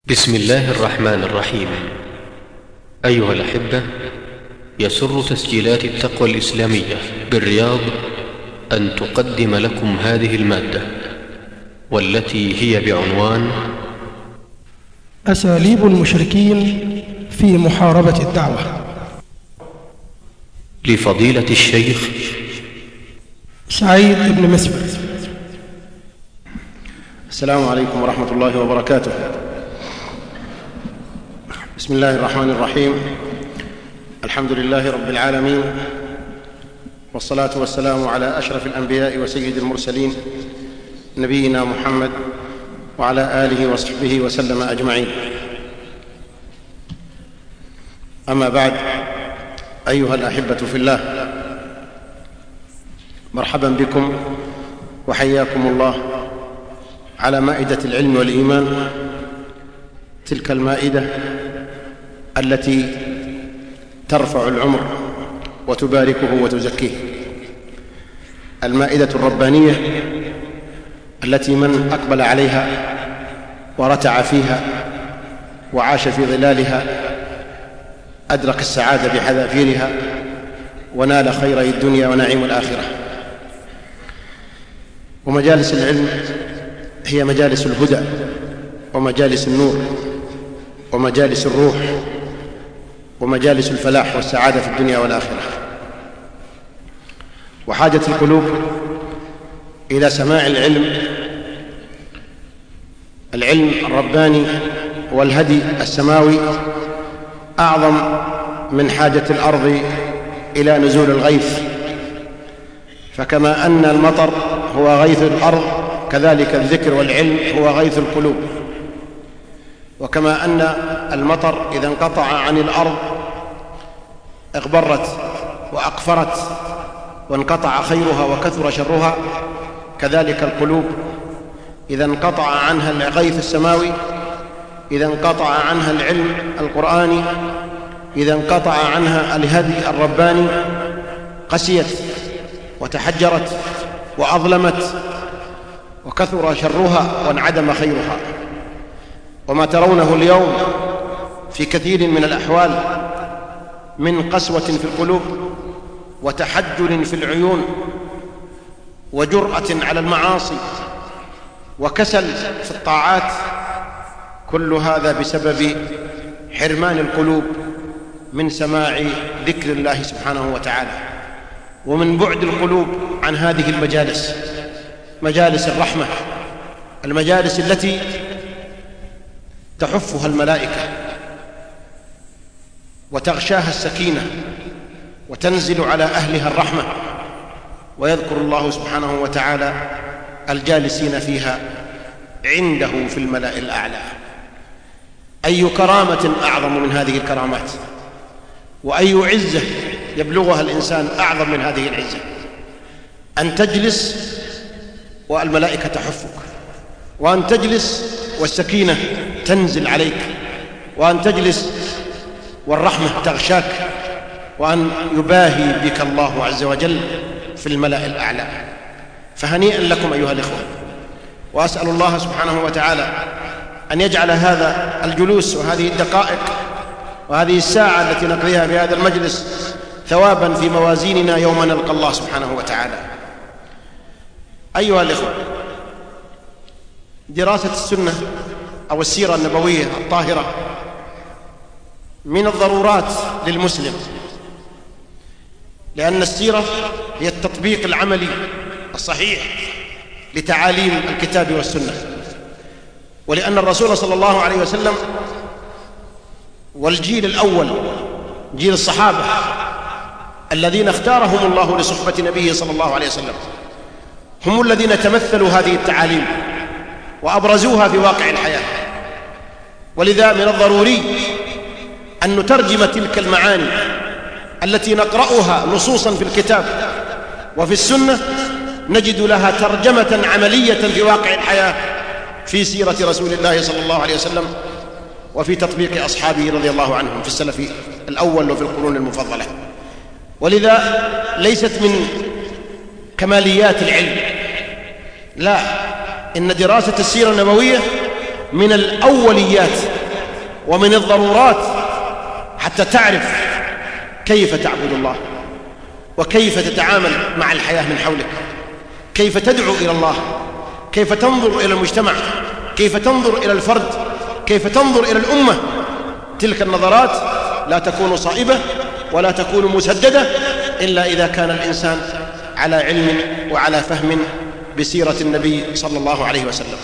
بسم الله الرحمن الرحيم. أيها الأحبة، يسر تسجيلات التقوى الإسلامية بالرياض أن تقدم لكم هذه المادة، والتي هي بعنوان أساليب المشركين في محاربة الدعوة، لفضيلة الشيخ سعيد بن مسبر. السلام عليكم ورحمة الله وبركاته. بسم الله الرحمن الرحيم. الحمد لله رب العالمين، والصلاة والسلام على أشرف الأنبياء وسيد المرسلين نبينا محمد وعلى آله وصحبه وسلم أجمعين. أما بعد، أيها الأحبة في الله، مرحبا بكم وحياكم الله على مائدة العلم والإيمان، تلك المائدة التي ترفع العمر وتباركه وتزكيه، المائدة الربانية التي من أقبل عليها ورتع فيها وعاش في ظلالها أدرك السعادة بحذافيرها ونال خيري الدنيا ونعيم الآخرة. ومجالس العلم هي مجالس الهدى ومجالس النور ومجالس الروح ومجالس الفلاح والسعادة في الدنيا والآخرة. وحاجة القلوب إلى سماع العلم الرباني والهدي السماوي أعظم من حاجة الأرض إلى نزول الغيث. فكما أن المطر هو غيث الأرض، كذلك الذكر والعلم هو غيث القلوب. وكما أن المطر إذا انقطع عن الأرض اغبرت وأقفرت وانقطع خيرها وكثر شرها، كذلك القلوب إذا انقطع عنها الغيث السماوي، إذا انقطع عنها العلم القرآني، إذا انقطع عنها الهدي الرباني، قسيت وتحجرت وأظلمت وكثر شرها وانعدم خيرها. وما ترونه اليوم في كثير من الأحوال من قسوة في القلوب وتحجر في العيون وجرأة على المعاصي وكسل في الطاعات، كل هذا بسبب حرمان القلوب من سماع ذكر الله سبحانه وتعالى، ومن بعد القلوب عن هذه المجالس، مجالس الرحمة، المجالس التي تحفها الملائكة وتغشاها السكينة وتنزل على أهلها الرحمة، ويذكر الله سبحانه وتعالى الجالسين فيها عنده في الملأ الأعلى. أي كرامة أعظم من هذه الكرامات، وأي عزة يبلغها الإنسان أعظم من هذه العزة، أن تجلس والملائكة تحفك، وأن تجلس والسكينة تنزل عليك، وأن تجلس والرحمة تغشاك، وأن يباهي بك الله عز وجل في الملأ الأعلى. فهنيئا لكم أيها الإخوة، وأسأل الله سبحانه وتعالى أن يجعل هذا الجلوس وهذه الدقائق وهذه الساعة التي نقضيها في هذا المجلس ثوابا في موازيننا يوم نلقى الله سبحانه وتعالى. أيها الإخوة، دراسة السنة أو السيرة النبوية الطاهرة من الضرورات للمسلم، لأن السيرة هي التطبيق العملي الصحيح لتعاليم الكتاب والسنة، ولأن الرسول صلى الله عليه وسلم والجيل الأول جيل الصحابة الذين اختارهم الله لصحبة نبيه صلى الله عليه وسلم هم الذين تمثلوا هذه التعاليم وأبرزوها في واقع الحياة. ولذا من الضروري أن نترجم تلك المعاني التي نقرأها نصوصا في الكتاب وفي السنة، نجد لها ترجمة عملية في واقع الحياة في سيرة رسول الله صلى الله عليه وسلم وفي تطبيق أصحابه رضي الله عنهم في السلف الأول وفي القرون المفضلة. ولذا ليست من كماليات العلم، لا، إن دراسة السيرة النبوية من الأوليات ومن الضرورات حتى تعرف كيف تعبد الله وكيف تتعامل مع الحياة من حولك، كيف تدعو إلى الله، كيف تنظر إلى المجتمع، كيف تنظر إلى الفرد، كيف تنظر إلى الأمة. تلك النظرات لا تكون صائبة ولا تكون مسددة إلا إذا كان الإنسان على علم وعلى فهم بسيرة النبي صلى الله عليه وسلم.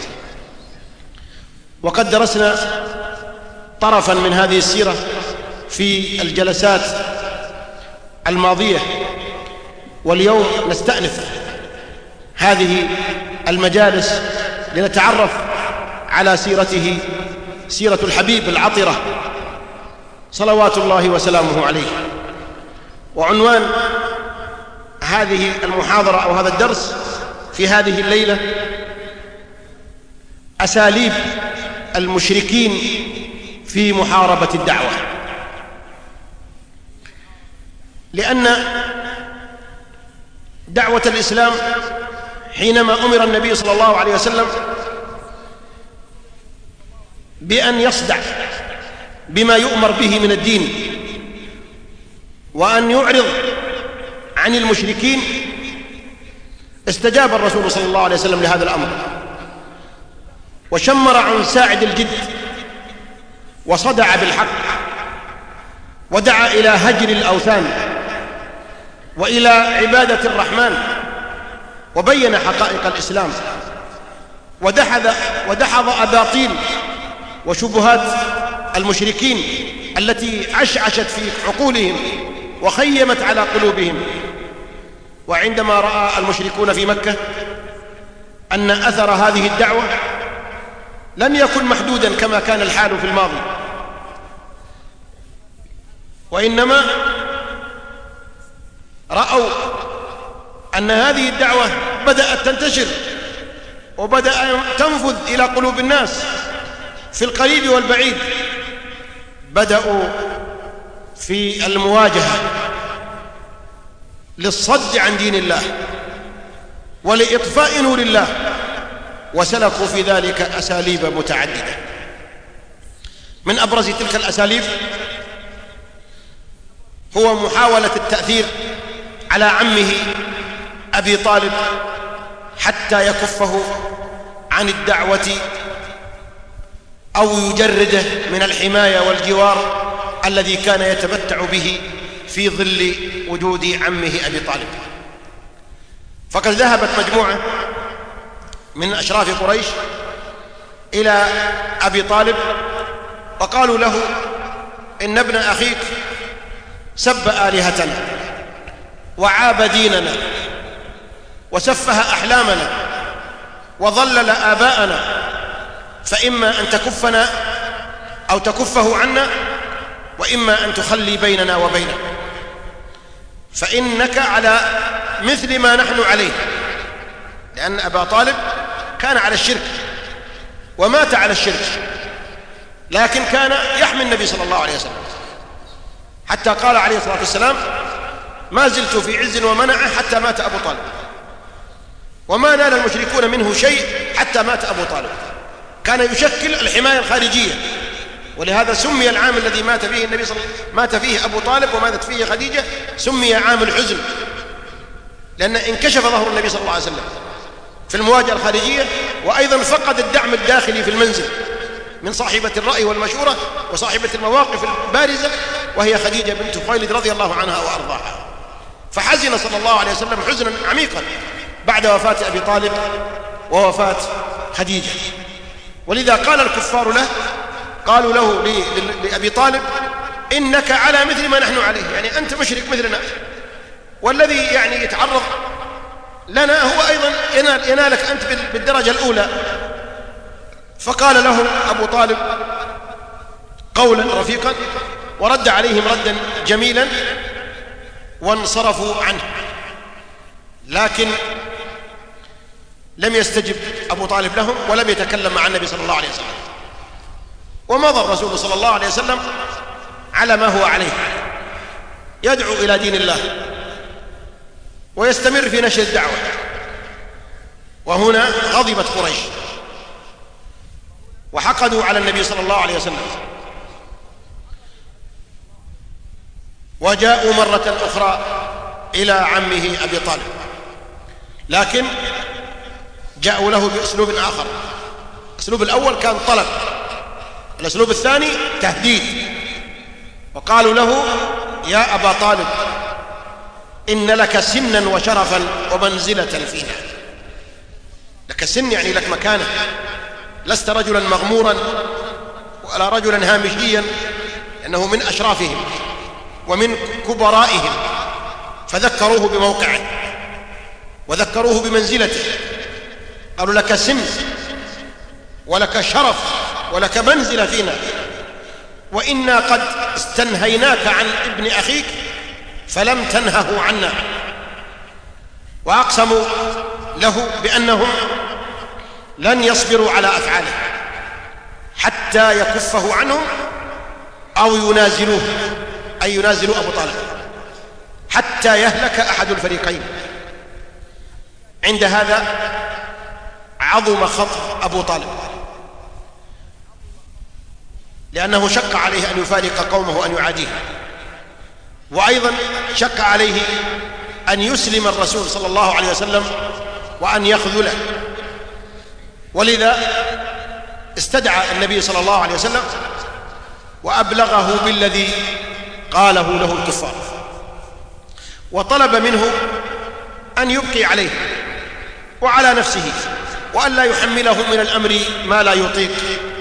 وقد درسنا طرفا من هذه السيرة في الجلسات الماضية، واليوم نستأنف هذه المجالس لنتعرف على سيرته، سيرة الحبيب العطرة صلوات الله وسلامه عليه. وعنوان هذه المحاضرة أو هذا الدرس في هذه الليلة: أساليب المشركين في محاربة الدعوة. لأن دعوة الإسلام حينما أمر النبي صلى الله عليه وسلم بأن يصدع بما يؤمر به من الدين وأن يعرض عن المشركين، استجاب الرسول صلى الله عليه وسلم لهذا الأمر وشمر عن ساعد الجد وصدع بالحق ودعا إلى هجر الأوثان وإلى عبادة الرحمن وبين حقائق الإسلام ودحض أباطيل وشبهات المشركين التي عشعشت في عقولهم وخيمت على قلوبهم. وعندما رأى المشركون في مكة أن أثر هذه الدعوة لم يكن محدودا كما كان الحال في الماضي، وإنما رأوا أن هذه الدعوة بدأت تنتشر وبدأ تنفذ إلى قلوب الناس في القريب والبعيد، بدأوا في المواجهة للصد عن دين الله ولإطفاء نور الله، وسلكوا في ذلك أساليب متعددة. من أبرز تلك الأساليب هو محاولة التأثير على عمه أبي طالب حتى يكفه عن الدعوة أو يجرده من الحماية والجوار الذي كان يتمتع به في ظل وجود عمه أبي طالب. فقد ذهبت مجموعة من أشراف قريش إلى أبي طالب وقالوا له: إن ابن أخيك سب آلهتنا وعاب ديننا وسفه أحلامنا وضلل آباءنا، فإما أن تكفنا أو تكفه عنا، وإما أن تخلي بيننا وبينه، فإنك على مثل ما نحن عليه. لأن أبا طالب كان على الشرك ومات على الشرك، لكن كان يحمي النبي صلى الله عليه وسلم، حتى قال عليه الصلاة والسلام: ما زلت في عز ومنعه حتى مات أبو طالب، وما نال المشركون منه شيء حتى مات أبو طالب. كان يشكل الحماية الخارجية، ولهذا سمي العام الذي مات فيه النبي مات فيه أبو طالب وماتت فيه خديجة سمي عام الحزن، لأن انكشف ظهر النبي صلى الله عليه وسلم في المواجهة الخارجية، وأيضا فقد الدعم الداخلي في المنزل من صاحبة الرأي والمشورة وصاحبة المواقف البارزة، وهي خديجة بنت خويلد رضي الله عنها وأرضاها. فحزن صلى الله عليه وسلم حزنا عميقا بعد وفاة أبي طالب ووفاة خديجة. ولذا قال الكفار له، قالوا له لأبي طالب: إنك على مثل ما نحن عليه، يعني أنت مشرك مثلنا، والذي يعني يتعرض لنا هو أيضا ينالك أنت بالدرجة الأولى. فقال له أبو طالب قولا رفيقا ورد عليهم ردا جميلا وانصرفوا عنه، لكن لم يستجب أبو طالب لهم ولم يتكلم مع النبي صلى الله عليه وسلم. ومضى الرسول صلى الله عليه وسلم على ما هو عليه، يدعو إلى دين الله ويستمر في نشر الدعوة. وهنا غضبت قريش وحقدوا على النبي صلى الله عليه وسلم، وجاءوا مرة أخرى إلى عمه أبي طالب، لكن جاءوا له بأسلوب آخر. الأسلوب الأول كان طلب، الأسلوب الثاني تهديد. وقالوا له: يا أبا طالب، إن لك سنا وشرفا ومنزلة فينا. لك سن يعني لك مكانة، لست رجلا مغمورا ولا رجلا هامشيا، لأنه من أشرافهم ومن كبرائهم، فذكروه بموقعه وذكروه بمنزلته. قالوا: لك سن ولك شرف ولك منزلة فينا، وإنا قد استنهيناك عن ابن أخيك فلم تنهه عنا. وأقسموا له بأنهم لن يصبروا على أفعاله حتى يكفه عنهم أو ينازلوه، أي ينازلوا أبو طالب، حتى يهلك أحد الفريقين. عند هذا عظم خطر أبو طالب، لأنه شق عليه أن يفارق قومه وأن يعاديه، وأيضا شق عليه أن يسلم الرسول صلى الله عليه وسلم وأن يخذله. ولذا استدعى النبي صلى الله عليه وسلم وأبلغه بالذي قاله له الكفار، وطلب منه أن يبقي عليه وعلى نفسه، وأن لا يحمله من الأمر ما لا يطيق.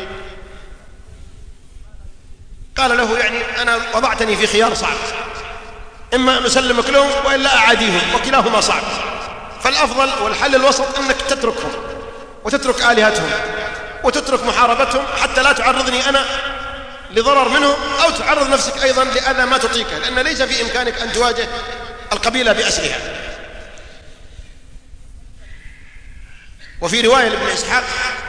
قال له: يعني أنا وضعتني في خيار صعب، إما أن أسلمك لهم وإلا أعاديهم، وكلاهما صعب، فالأفضل والحل الوسط أنك تتركهم وتترك آلهتهم وتترك محاربتهم، حتى لا تعرضني أنا لضرر منهم أو تعرض نفسك أيضا لأذى ما تطيقه، لأن ليس في إمكانك أن تواجه القبيلة بأسرها. وفي رواية لابن إسحاق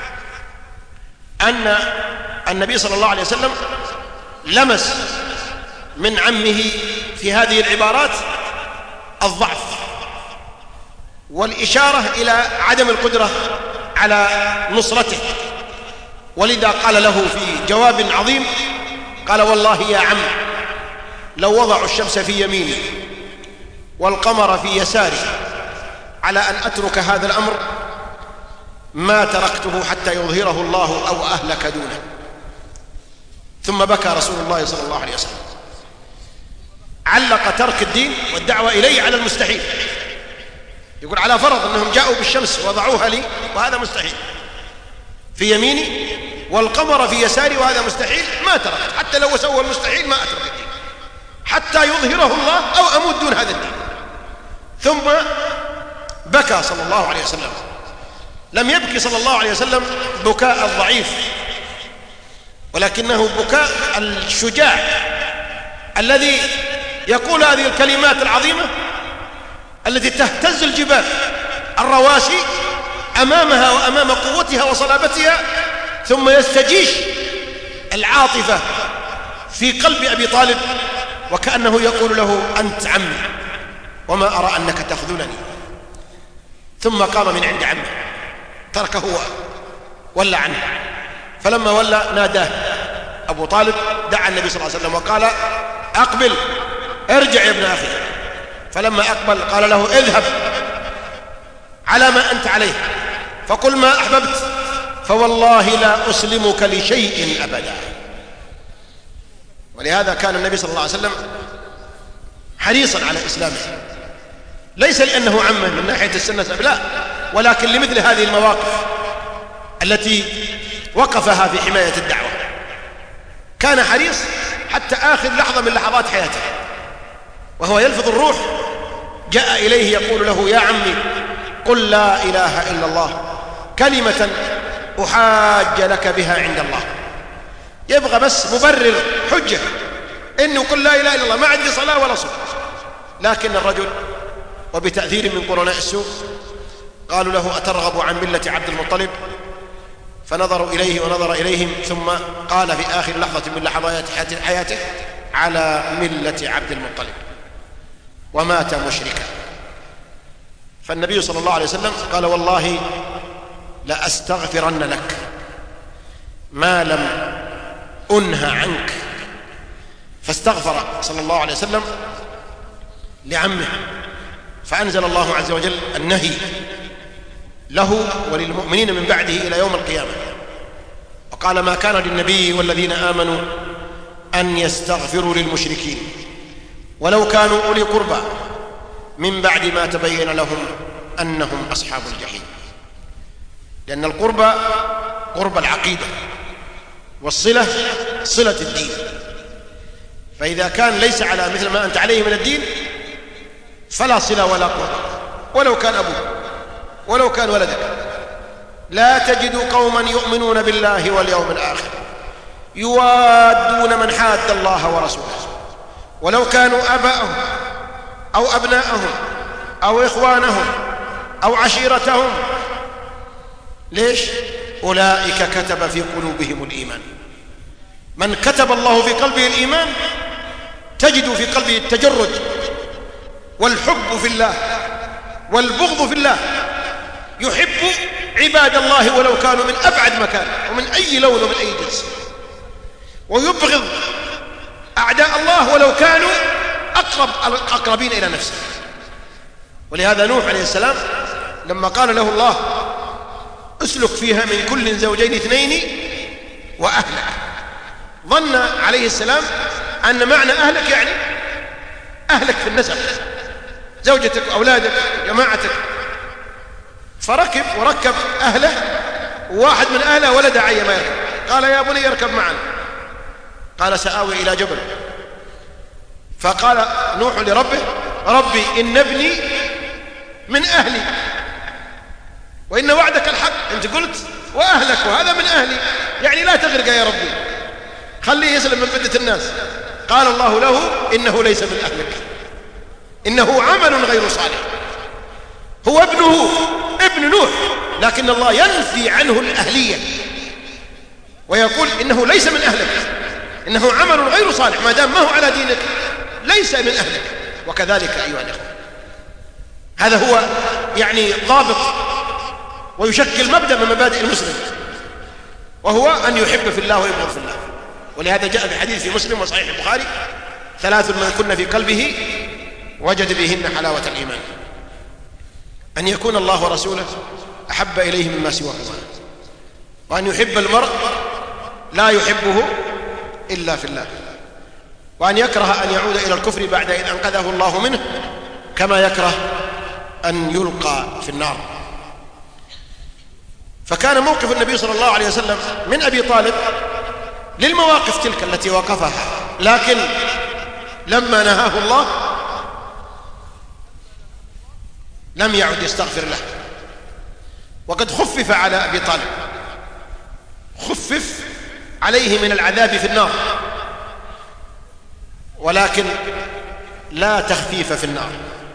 أن النبي صلى الله عليه وسلم لمس من عمه في هذه العبارات الضعف والإشارة إلى عدم القدرة على نصرته، ولذا قال له في جواب عظيم، قال: والله يا عم، لو وضعوا الشمس في يميني والقمر في يساري على أن أترك هذا الأمر ما تركته حتى يظهره الله أو أهلك دونه. ثم بكى رسول الله صلى الله عليه وسلم، علق ترك الدين والدعوة إليه على المستحيل. يقول: على فرض أنهم جاءوا بالشمس وضعوها لي وهذا مستحيل في يميني، والقمر في يساري وهذا مستحيل، ما تركت، حتى لو سوى المستحيل ما أترك الدين حتى يظهره الله أو أموت دون هذا الدين. ثم بكى صلى الله عليه وسلم. لم يبكي صلى الله عليه وسلم بكاء الضعيف، ولكنه بكاء الشجاع الذي يقول هذه الكلمات العظيمة التي تهتز الجبال الرواسي أمامها وأمام قوتها وصلابتها، ثم يستجيش العاطفة في قلب أبي طالب، وكأنه يقول له: أنت عمي وما أرى أنك تخذلني. ثم قام من عند عمه، تركه وولى عنه. فلما ولى ناداه أبو طالب، دعا النبي صلى الله عليه وسلم وقال: أقبل، ارجع يا ابن أخي. فلما أقبل قال له: اذهب على ما أنت عليه، فقل ما أحببت، فوالله لا أسلمك لشيء أبدا. ولهذا كان النبي صلى الله عليه وسلم حريصا على إسلامه، ليس لأنه عمه من ناحية السنة، لا، ولكن لمثل هذه المواقف التي وقفها في حماية الدعوة. كان حريص حتى آخر لحظة من لحظات حياته، وهو يلفظ الروح جاء إليه يقول له: يا عمي، قل لا إله إلا الله كلمة أحاج لك بها عند الله. يبغى بس مبرر، حجة، إنه قل لا إله إلا الله، ما عندي صلاة ولا صوم. لكن الرجل وبتأثير من قرناء السوء قالوا له: أترغب عن ملة عبد المطلب؟ فنظروا إليه ونظر إليهم، ثم قال في آخر لحظة من لحظات حياته: على ملة عبد المطلب، ومات مشركا. فالنبي صلى الله عليه وسلم قال: والله لأستغفرن لك ما لم أنهى عنك. فاستغفر صلى الله عليه وسلم لعمه، فأنزل الله عز وجل النهي له وللمؤمنين من بعده إلى يوم القيامة، وقال: ما كان للنبي والذين آمنوا أن يستغفروا للمشركين ولو كانوا أولي قربى من بعد ما تبين لهم أنهم أصحاب الجحيم. لأن القربى قرب العقيدة، والصلة صلة الدين، فإذا كان ليس على مثل ما أنت عليه من الدين فلا صلة ولا قربى، ولو كان أبوك ولو كان ولدك. لا تجد قوما يؤمنون بالله واليوم الآخر يوادون من حاد الله ورسوله ولو كانوا آباءهم أو أبناءهم أو إخوانهم أو عشيرتهم. ليش؟ أولئك كتب في قلوبهم الإيمان. من كتب الله في قلبه الإيمان تجد في قلبه التجرد والحب في الله والبغض في الله، يحب عباد الله ولو كانوا من أبعد مكان ومن أي لون ومن أي جنس، ويبغض أعداء الله ولو كانوا أقربين إلى نفسه. ولهذا نوح عليه السلام لما قال له الله: اسلك فيها من كل زوجين اثنين وأهلك، ظن عليه السلام أن معنى أهلك يعني أهلك في النسب، زوجتك وأولادك وجماعتك، فركب وركب أهله، وواحد من أهله ولد عي ما يركب، قال: يا بني اركب معنا. قال: سآوي إلى جبل. فقال نوح لربه: ربي إن ابني من أهلي وإن وعدك الحق، أنت قلت وأهلك وهذا من أهلي، يعني لا تغرق يا ربي، خليه يسلم من بدة الناس. قال الله له: إنه ليس من أهلك، إنه عمل غير صالح. هو ابنه ابن نوح، لكن الله ينفي عنه الأهلية ويقول إنه ليس من أهلك، إنه عمل غير صالح، ما دام ما هو على دينك ليس من أهلك. وكذلك أيها الأخوة، هذا هو يعني ضابط ويشكل مبدأ من مبادئ المسلم، وهو أن يحب في الله ويبغض في الله. ولهذا جاء في حديث في مسلم وصحيح البخاري: 3 من كن في قلبه وجد بهن حلاوة الإيمان: أن يكون الله ورسوله أحب إليه مما سواهما، وأن يحب المرء لا يحبه إلا في الله، وأن يكره أن يعود إلى الكفر بعد إذ أنقذه الله منه، كما يكره أن يلقى في النار. فكان موقف النبي صلى الله عليه وسلم من أبي طالب للمواقف تلك التي وقفها، لكن لما نهاه الله لم يعد يستغفر له. وقد خفف على أبي طالب، خفف عليه من العذاب في النار، ولكن لا تخفيف في النار،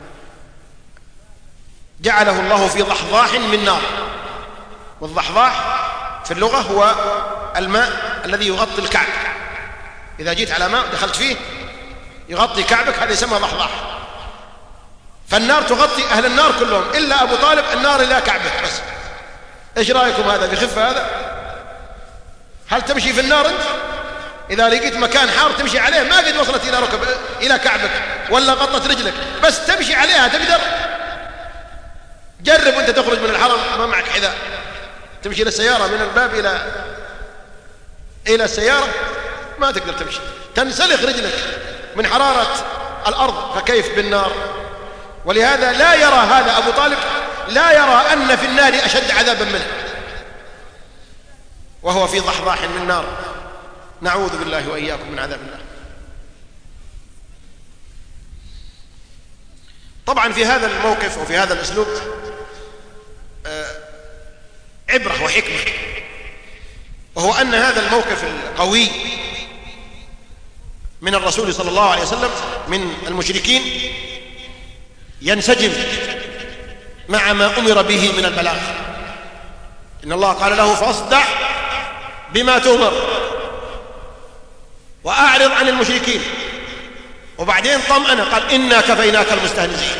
جعله الله في ضحضاح من نار. والضحضاح في اللغة هو الماء الذي يغطي الكعب، إذا جيت على ماء دخلت فيه يغطي كعبك، هذا يسمى ضحضاح. فالنار تغطي أهل النار كلهم إلا أبو طالب، النار إلى كعبه بس. إيش رأيكم هذا؟ بخف هذا؟ هل تمشي في النار أنت؟ إذا لقيت مكان حار تمشي عليه ما قد وصلت إلى ركب إلى كعبك ولا غطت رجلك، بس تمشي عليها تقدر؟ جرب أنت تخرج من الحرم ما معك حذاء، تمشي للسيارة من الباب إلى السيارة ما تقدر تمشي، تنسلخ رجلك من حرارة الأرض، فكيف بالنار؟ ولهذا لا يرى هذا أبو طالب، لا يرى أن في النار أشد عذابا منه، وهو في ضحضاح من نار. نعوذ بالله وإياكم من عذاب الله. طبعا في هذا الموقف وفي هذا الأسلوب عبرة وحكمة، وهو أن هذا الموقف القوي من الرسول صلى الله عليه وسلم من المشركين ينسجم مع ما أمر به من البلاغ. إن الله قال له: فاصدع بما تؤمر وأعرض عن المشركين. وبعدين طمأن قال: إنا كفيناك المستهزئين.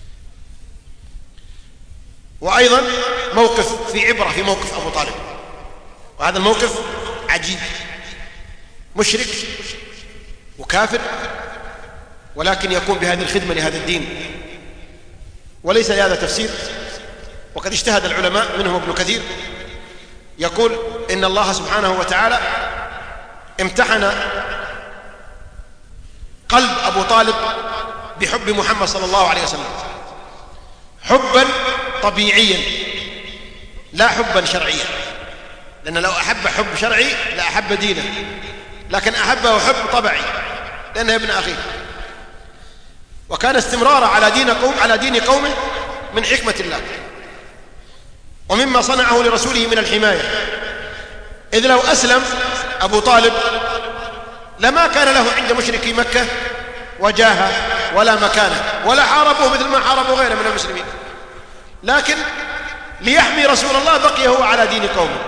وأيضا موقف في عبرة في موقف أبو طالب، وهذا الموقف عجيب، مشرك وكافر، ولكن يقوم بهذه الخدمة لهذا الدين، وليس لهذا تفسير. وقد اجتهد العلماء منهم ابن كثير يقول إن الله سبحانه وتعالى امتحن قلب أبو طالب بحب محمد صلى الله عليه وسلم حبا طبيعيا لا حبا شرعيا، لأن لو أحب حب شرعي لأحب دينه، لكن أحبه حب طبيعي لأنه ابن أخيه. وكان استمرار على دين قومه من حكمة الله ومما صنعه لرسوله من الحماية، إذ لو أسلم أبو طالب لما كان له عند مشركي مكة وجاهة ولا مكانة ولا حاربوه مثل ما حاربوا غيره من المسلمين، لكن ليحمي رسول الله بقي هو على دين قومه،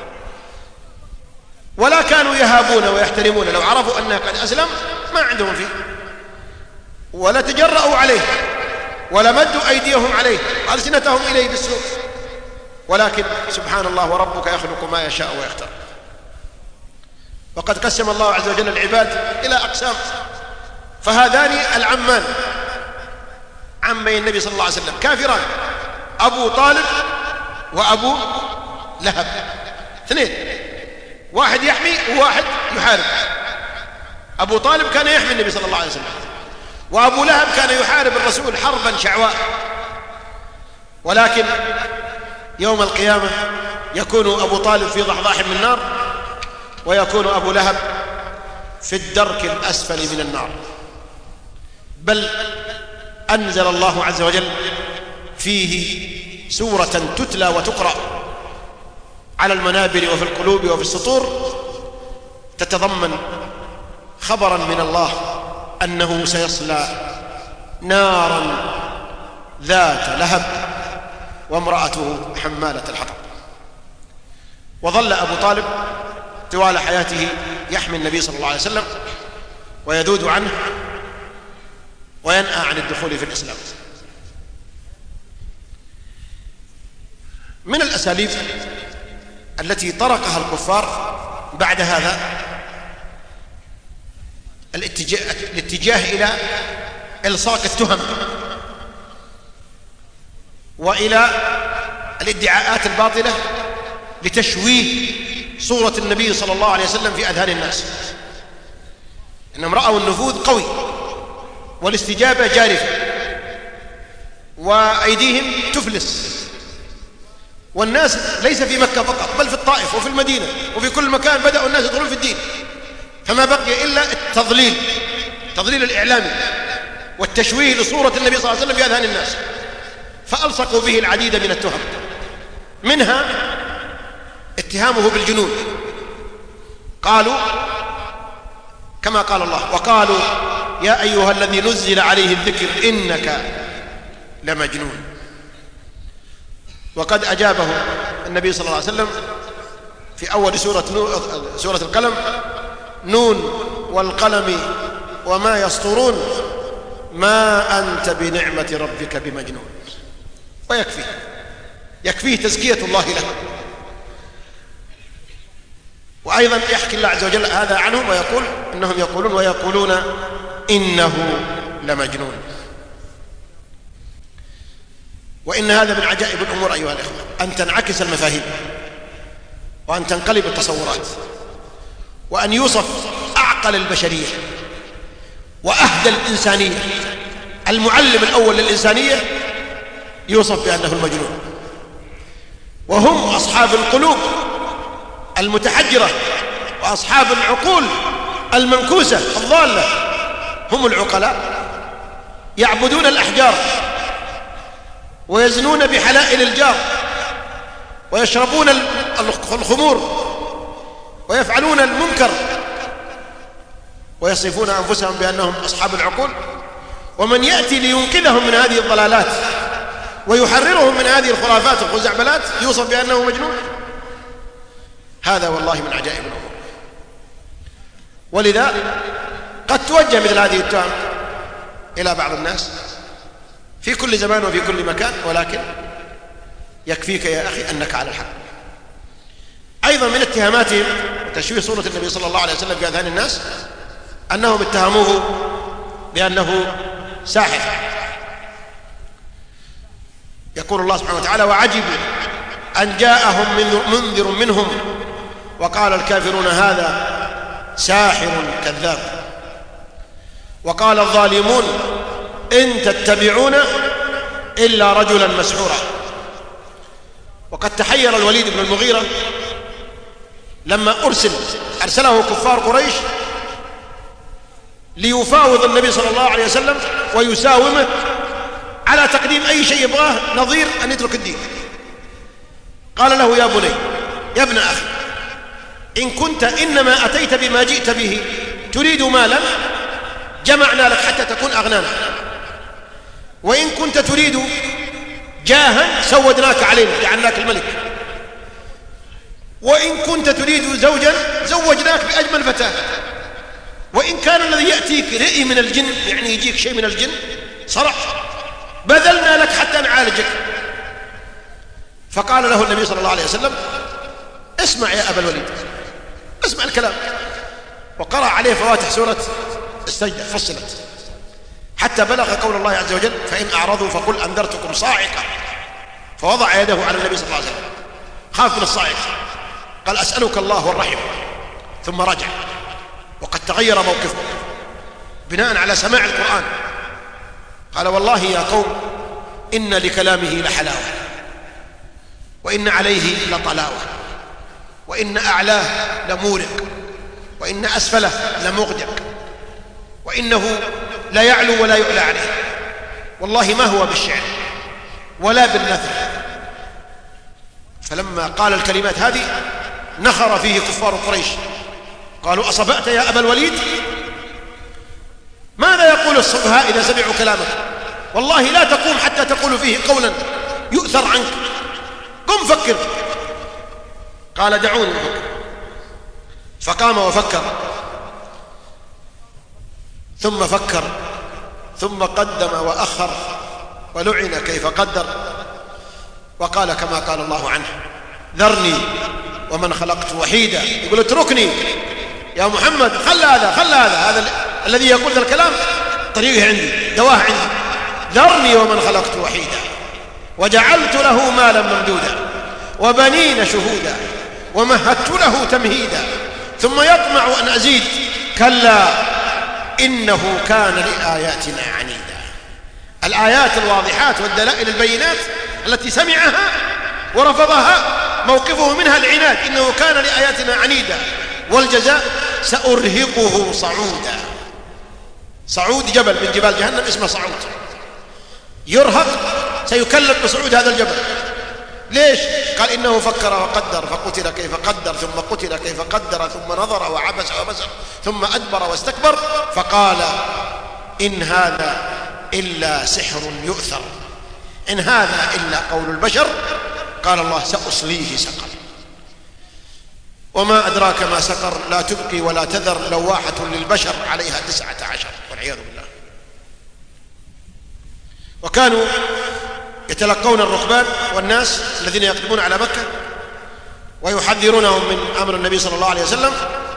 ولا كانوا يهابون ويحترمون. لو عرفوا أنه قد أسلم ما عندهم فيه، ولا تجرؤوا عليه ولا مدوا أيديهم عليه وألسنتهم إليه بالسوء، ولكن سبحان الله وربك يخلق ما يشاء ويختار. وقد قسم الله عز وجل العباد إلى أقسام، فهذان العمان عمي النبي صلى الله عليه وسلم كافران، أبو طالب وأبو لهب، اثنين، واحد يحمي وواحد يحارب. أبو طالب كان يحمي النبي صلى الله عليه وسلم، وأبو لهب كان يحارب الرسول حربا شعواء. ولكن يوم القيامة يكون أبو طالب في ضحضاح من نار، ويكون أبو لهب في الدرك الأسفل من النار. بل أنزل الله عز وجل فيه سورة تتلى وتقرأ على المنابر وفي القلوب وفي السطور، تتضمن خبرا من الله أنه سيصلى نارا ذات لهب وامرأته حمالة الحطب. وظل أبو طالب طوال حياته يحمي النبي صلى الله عليه وسلم ويذود عنه وينأى عن الدخول في الإسلام. من الأساليب التي طرقها الكفار بعد هذا الاتجاه إلى إلصاق التهم وإلى الادعاءات الباطلة لتشويه صورة النبي صلى الله عليه وسلم في أذهان الناس. إنهم رأوا النفوذ قوي والاستجابة جارفة وأيديهم تفلس، والناس ليس في مكة فقط بل في الطائف وفي المدينة وفي كل مكان بدأوا الناس يدخلون في الدين، فما بقي إلا التضليل الإعلامي والتشويه لصورة النبي صلى الله عليه وسلم في أذهان الناس، فألصقوا به العديد من التهم، منها اتهامه بالجنون. قالوا كما قال الله: وقالوا يا أيها الذي نزل عليه الذكر إنك لمجنون. وقد أجابه النبي صلى الله عليه وسلم في أول سورة القلم: نون والقلم وما يسطرون ما أنت بنعمة ربك بمجنون. يكفيه تزكية الله له. وأيضا يحكي الله عز وجل هذا عنهم ويقول إنهم ويقولون إنه لمجنون. وإن هذا من عجائب الأمور أيها الإخوة، أن تنعكس المفاهيم وأن تنقلب التصورات وأن يوصف أعقل البشرية وأهدى الإنسانية، المعلم الأول للإنسانية، يوصف بأنه المجنون. وهم أصحاب القلوب المتحجرة وأصحاب العقول المنكوسة الضالة، هم العقلاء، يعبدون الأحجار ويزنون بحلائل الجار ويشربون الخمور ويفعلون المنكر ويصفون أنفسهم بأنهم أصحاب العقول. ومن يأتي لينقذهم من هذه الضلالات ويحررهم من هذه الخرافات والخزعبلات يوصف بأنه مجنون. هذا والله من عجائب الأمور. ولذا قد توجه مثل هذه التهم إلى بعض الناس في كل زمان وفي كل مكان، ولكن يكفيك يا أخي أنك على الحق. أيضا من اتهاماتهم وتشويه صورة النبي صلى الله عليه وسلم في أذهان الناس أنهم اتهموه بأنه ساحر. يقول الله سبحانه وتعالى: وعجبوا أن جاءهم منذر منهم وقال الكافرون هذا ساحر كذاب. وقال الظالمون إن تتبعون إلا رجلا مسحورا. وقد تحير الوليد بن المغيرة لما أرسله كفار قريش ليفاوض النبي صلى الله عليه وسلم ويساومه على تقديم أي شيء يبغاه نظير أن يترك الدين. قال له: يا بني، يا ابن أخي، إن كنت إنما أتيت بما جئت به تريد مالا جمعنا لك حتى تكون أغنانا، وإن كنت تريد جاها سودناك علينا جعلناك الملك، وإن كنت تريد زوجا زوجناك بأجمل فتاة، وإن كان الذي يأتيك رئي من الجن، يعني يجيك شيء من الجن صرع، بذلنا لك حتى نعالجك. فقال له النبي صلى الله عليه وسلم: اسمع يا أبا الوليد، اسمع الكلام. وقرأ عليه فواتح سورة السجدة فصلت حتى بلغ قول الله عز وجل: فإن أعرضوا فقل أنذرتكم صاعقة. فوضع يده على النبي صلى الله عليه وسلم، خاف من الصاعقة، قال: أسألك الله والرحم. ثم رجع، وقد تغير موقفه بناء على سماع القرآن. قال: والله يا قوم إن لكلامه لحلاوة، وإن عليه لطلاوة، وإن أعلاه لمورق، وإن أسفله لمغدق، وإنه لا يعلو ولا يعلى عليه، والله ما هو بالشعر ولا بالنثر. فلما قال الكلمات هذه نخر فيه كفار قريش، قالوا: أصبأت يا أبا الوليد؟ ماذا يقول السفهاء إذا سمعوا كلامك؟ والله لا تقوم حتى تقول فيه قولا يؤثر عنك، قم فكر. قال: دعوني أفكر. فقام وفكر، ثم فكر، ثم قدم وأخر، ولعن كيف قدر، وقال كما قال الله عنه: ذرني ومن خلقت وحيدا. يقول: اتركني يا محمد، خل هذا الذي يقول ذا الكلام طريقه عندي، دواه عندي. ذرني ومن خلقت وحيدا وجعلت له مالا ممدودا وبنين شهودا ومهدت له تمهيدا ثم يطمع أن أزيد كلا إنه كان لآياتنا عنيدا. الآيات الواضحات والدلائل البينات التي سمعها ورفضها موقفه منها العناد، إنه كان لآياتنا عنيدا. والجزاء: سأرهقه صعودا. صعود جبل من جبال جهنم اسمه صعود، يرهق، سيكلف بصعود هذا الجبل. ليش؟ قال: إنه فكر وقدر فقتل كيف قدر ثم قتل كيف قدر ثم نظر وعبس وبسر ثم أدبر واستكبر فقال: إن هذا إلا سحر يؤثر، إن هذا إلا قول البشر. قال الله: سأصليه سقر. وما أدراك ما سقر، لا تبقي ولا تذر، لواحة للبشر عليها 19 والعياذ بالله. وكانوا يتلقون الركبان والناس الذين يقدمون على مكة ويحذرونهم من أمر النبي صلى الله عليه وسلم،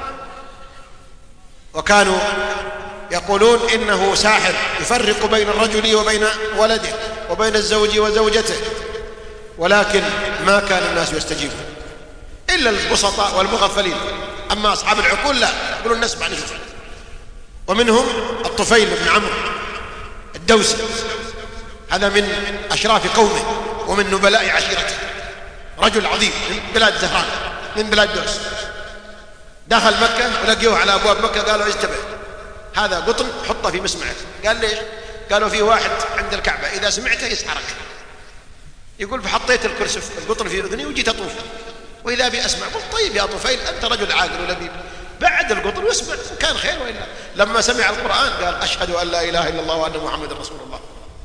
وكانوا يقولون إنه ساحر يفرق بين الرجل وبين ولده وبين الزوج وزوجته. ولكن ما كان الناس يستجيبون إلا البسطاء والمغفلين، أما أصحاب العقول لا، يقولون نسمع نشوف. ومنهم الطفيل بن عمرو الدوسي، هذا من أشراف قومه ومن نبلاء عشيرته، رجل عظيم من بلاد زهران من بلاد دوس. دخل مكة ولقيوه على أبواب مكة، قالوا: انتبه، هذا قطن حطه في مسمعك. قال: ليش؟ قالوا: في واحد عند الكعبة إذا سمعته يسحرك. يقول: فحطيت القطن في أذني وجيت أطوف وإذا بي أسمع. قلت: طيب يا طفيل، أنت رجل عاقل ولبيب، بعد القطن واسمع، كان خير وإلا. لما سمع القرآن قال: أشهد أن لا إله إلا الله وأن محمد رسول الله.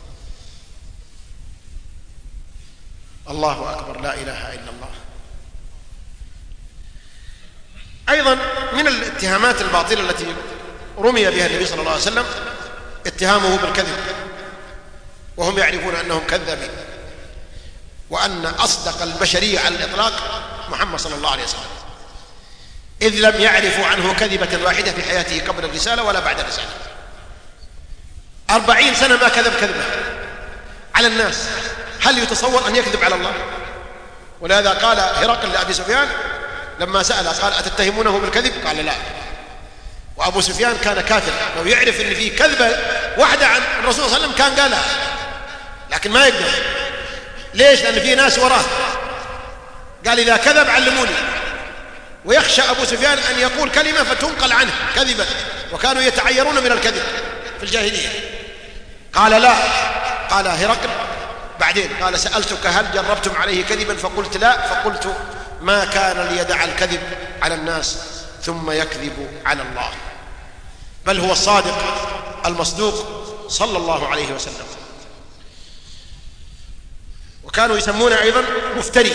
الله أكبر، لا إله إلا الله. أيضا من الاتهامات الباطلة التي رمي بها النبي صلى الله عليه وسلم اتهامه بالكذب، وهم يعرفون أنهم كذابين، وأن أصدق البشرية على الإطلاق محمد صلى الله عليه وسلم. إذ لم يعرفوا عنه كذبة واحدة في حياته قبل الرسالة ولا بعد الرسالة. 40 سنة ما كذب كذبة على الناس، هل يتصور أن يكذب على الله؟ ولهذا قال هرقل لأبي سفيان لما سأله قال أتتهمونه بالكذب؟ قال لا. وأبو سفيان كان كافر، لو يعرف أن فيه كذبة واحدة عن الرسول صلى الله عليه وسلم كان قالها، لكن ما يقدر. ليش؟ لأن فيه ناس وراه. قال إذا كذب علموني. ويخشى أبو سفيان أن يقول كلمة فتنقل عنه كذبا، وكانوا يتعيرون من الكذب في الجاهلية. قال لا. قال هرقل بعدين قال سألتك هل جربتم عليه كذبا؟ فقلت لا. فقلت ما كان ليدع الكذب على الناس ثم يكذب على الله، بل هو الصادق المصدوق صلى الله عليه وسلم. وكانوا يسمونه أيضا مفتري،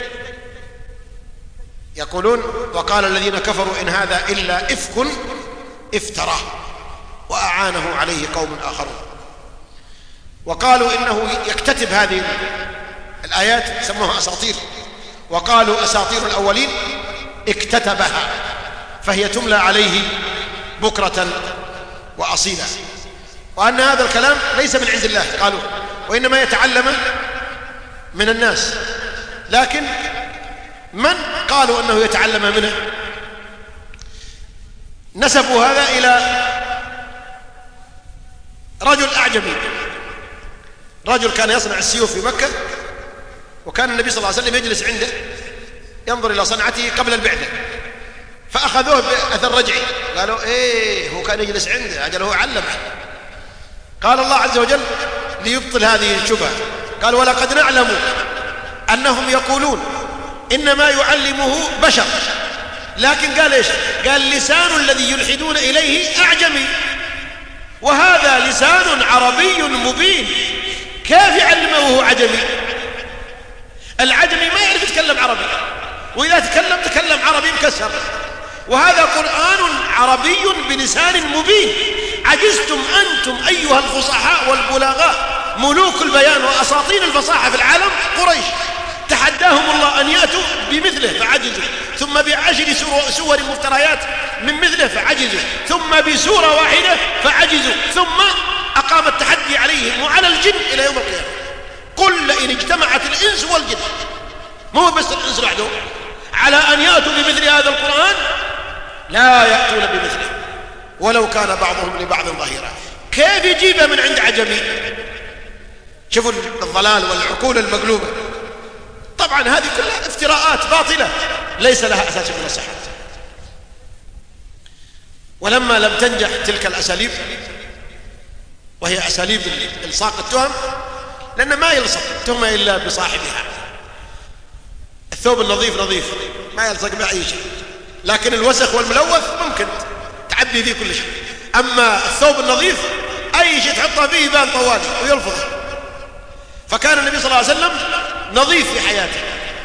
يقولون وقال الذين كفروا إن هذا إلا إفك افتراه وأعانه عليه قوم آخرون. وقالوا إنه يكتتب هذه الآيات، سموها أساطير، وقالوا أساطير الأولين اكتتبها فهي تملى عليه بكرة وأصيلا، وأن هذا الكلام ليس من عند الله قالوا، وإنما يتعلم من الناس. لكن من قالوا أنه يتعلم منه نسبوا هذا إلى رجل أعجمي، رجل كان يصنع السيوف في مكة، وكان النبي صلى الله عليه وسلم يجلس عنده ينظر إلى صنعته قبل البعثة، فأخذوه بأثر رجعي، قالوا إيه هو كان يجلس عنده أجل هو علمه. قال الله عز وجل ليبطل هذه الشبهة قال ولقد نعلم أنهم يقولون إنما يعلمه بشر، لكن قال إيش؟ قال لسان الذي يلحدون إليه أعجمي وهذا لسان عربي مبين. كيف يعلمه عجمي؟ العجمي ما يعرف يتكلم عربي، وإذا تكلم عربي مكسر، وهذا قرآن عربي بلسان مبين. عجزتم أنتم أيها الفصحاء والبلغاء ملوك البيان وأساطين الفصاحة في العالم قريش، تحداهم الله أن يأتوا بمثله فعجزوا، ثم ب10 سور مفتريات من مثله فعجزوا، ثم بسورة واحدة فعجزوا، ثم أقام التحدي عليهم وعلى الجن إلى يوم القيامة. قل لئن اجتمعت الإنس والجن، مو بس الإنس وحدهم، على أن يأتوا بمثل هذا القرآن لا يأتون بمثله ولو كان بعضهم لبعض ظهيرا. كيف يجيبها من عند عجمي؟ شوفوا الضلال والعقول المقلوبة. طبعا هذه كلها افتراءات باطلة ليس لها أساس من الصحة. ولما لم تنجح تلك الأساليب، وهي أساليب إلصاق التهم، لأن ما يلصق التهمة إلا بصاحبها. الثوب النظيف نظيف ما يلصق به أي شيء، لكن الوسخ والملوث ممكن تعبي فيه كل شيء. أما الثوب النظيف أي شيء تحطه فيه يبان طوالي ويلفظ. فكان النبي صلى الله عليه وسلم نظيف في حياته،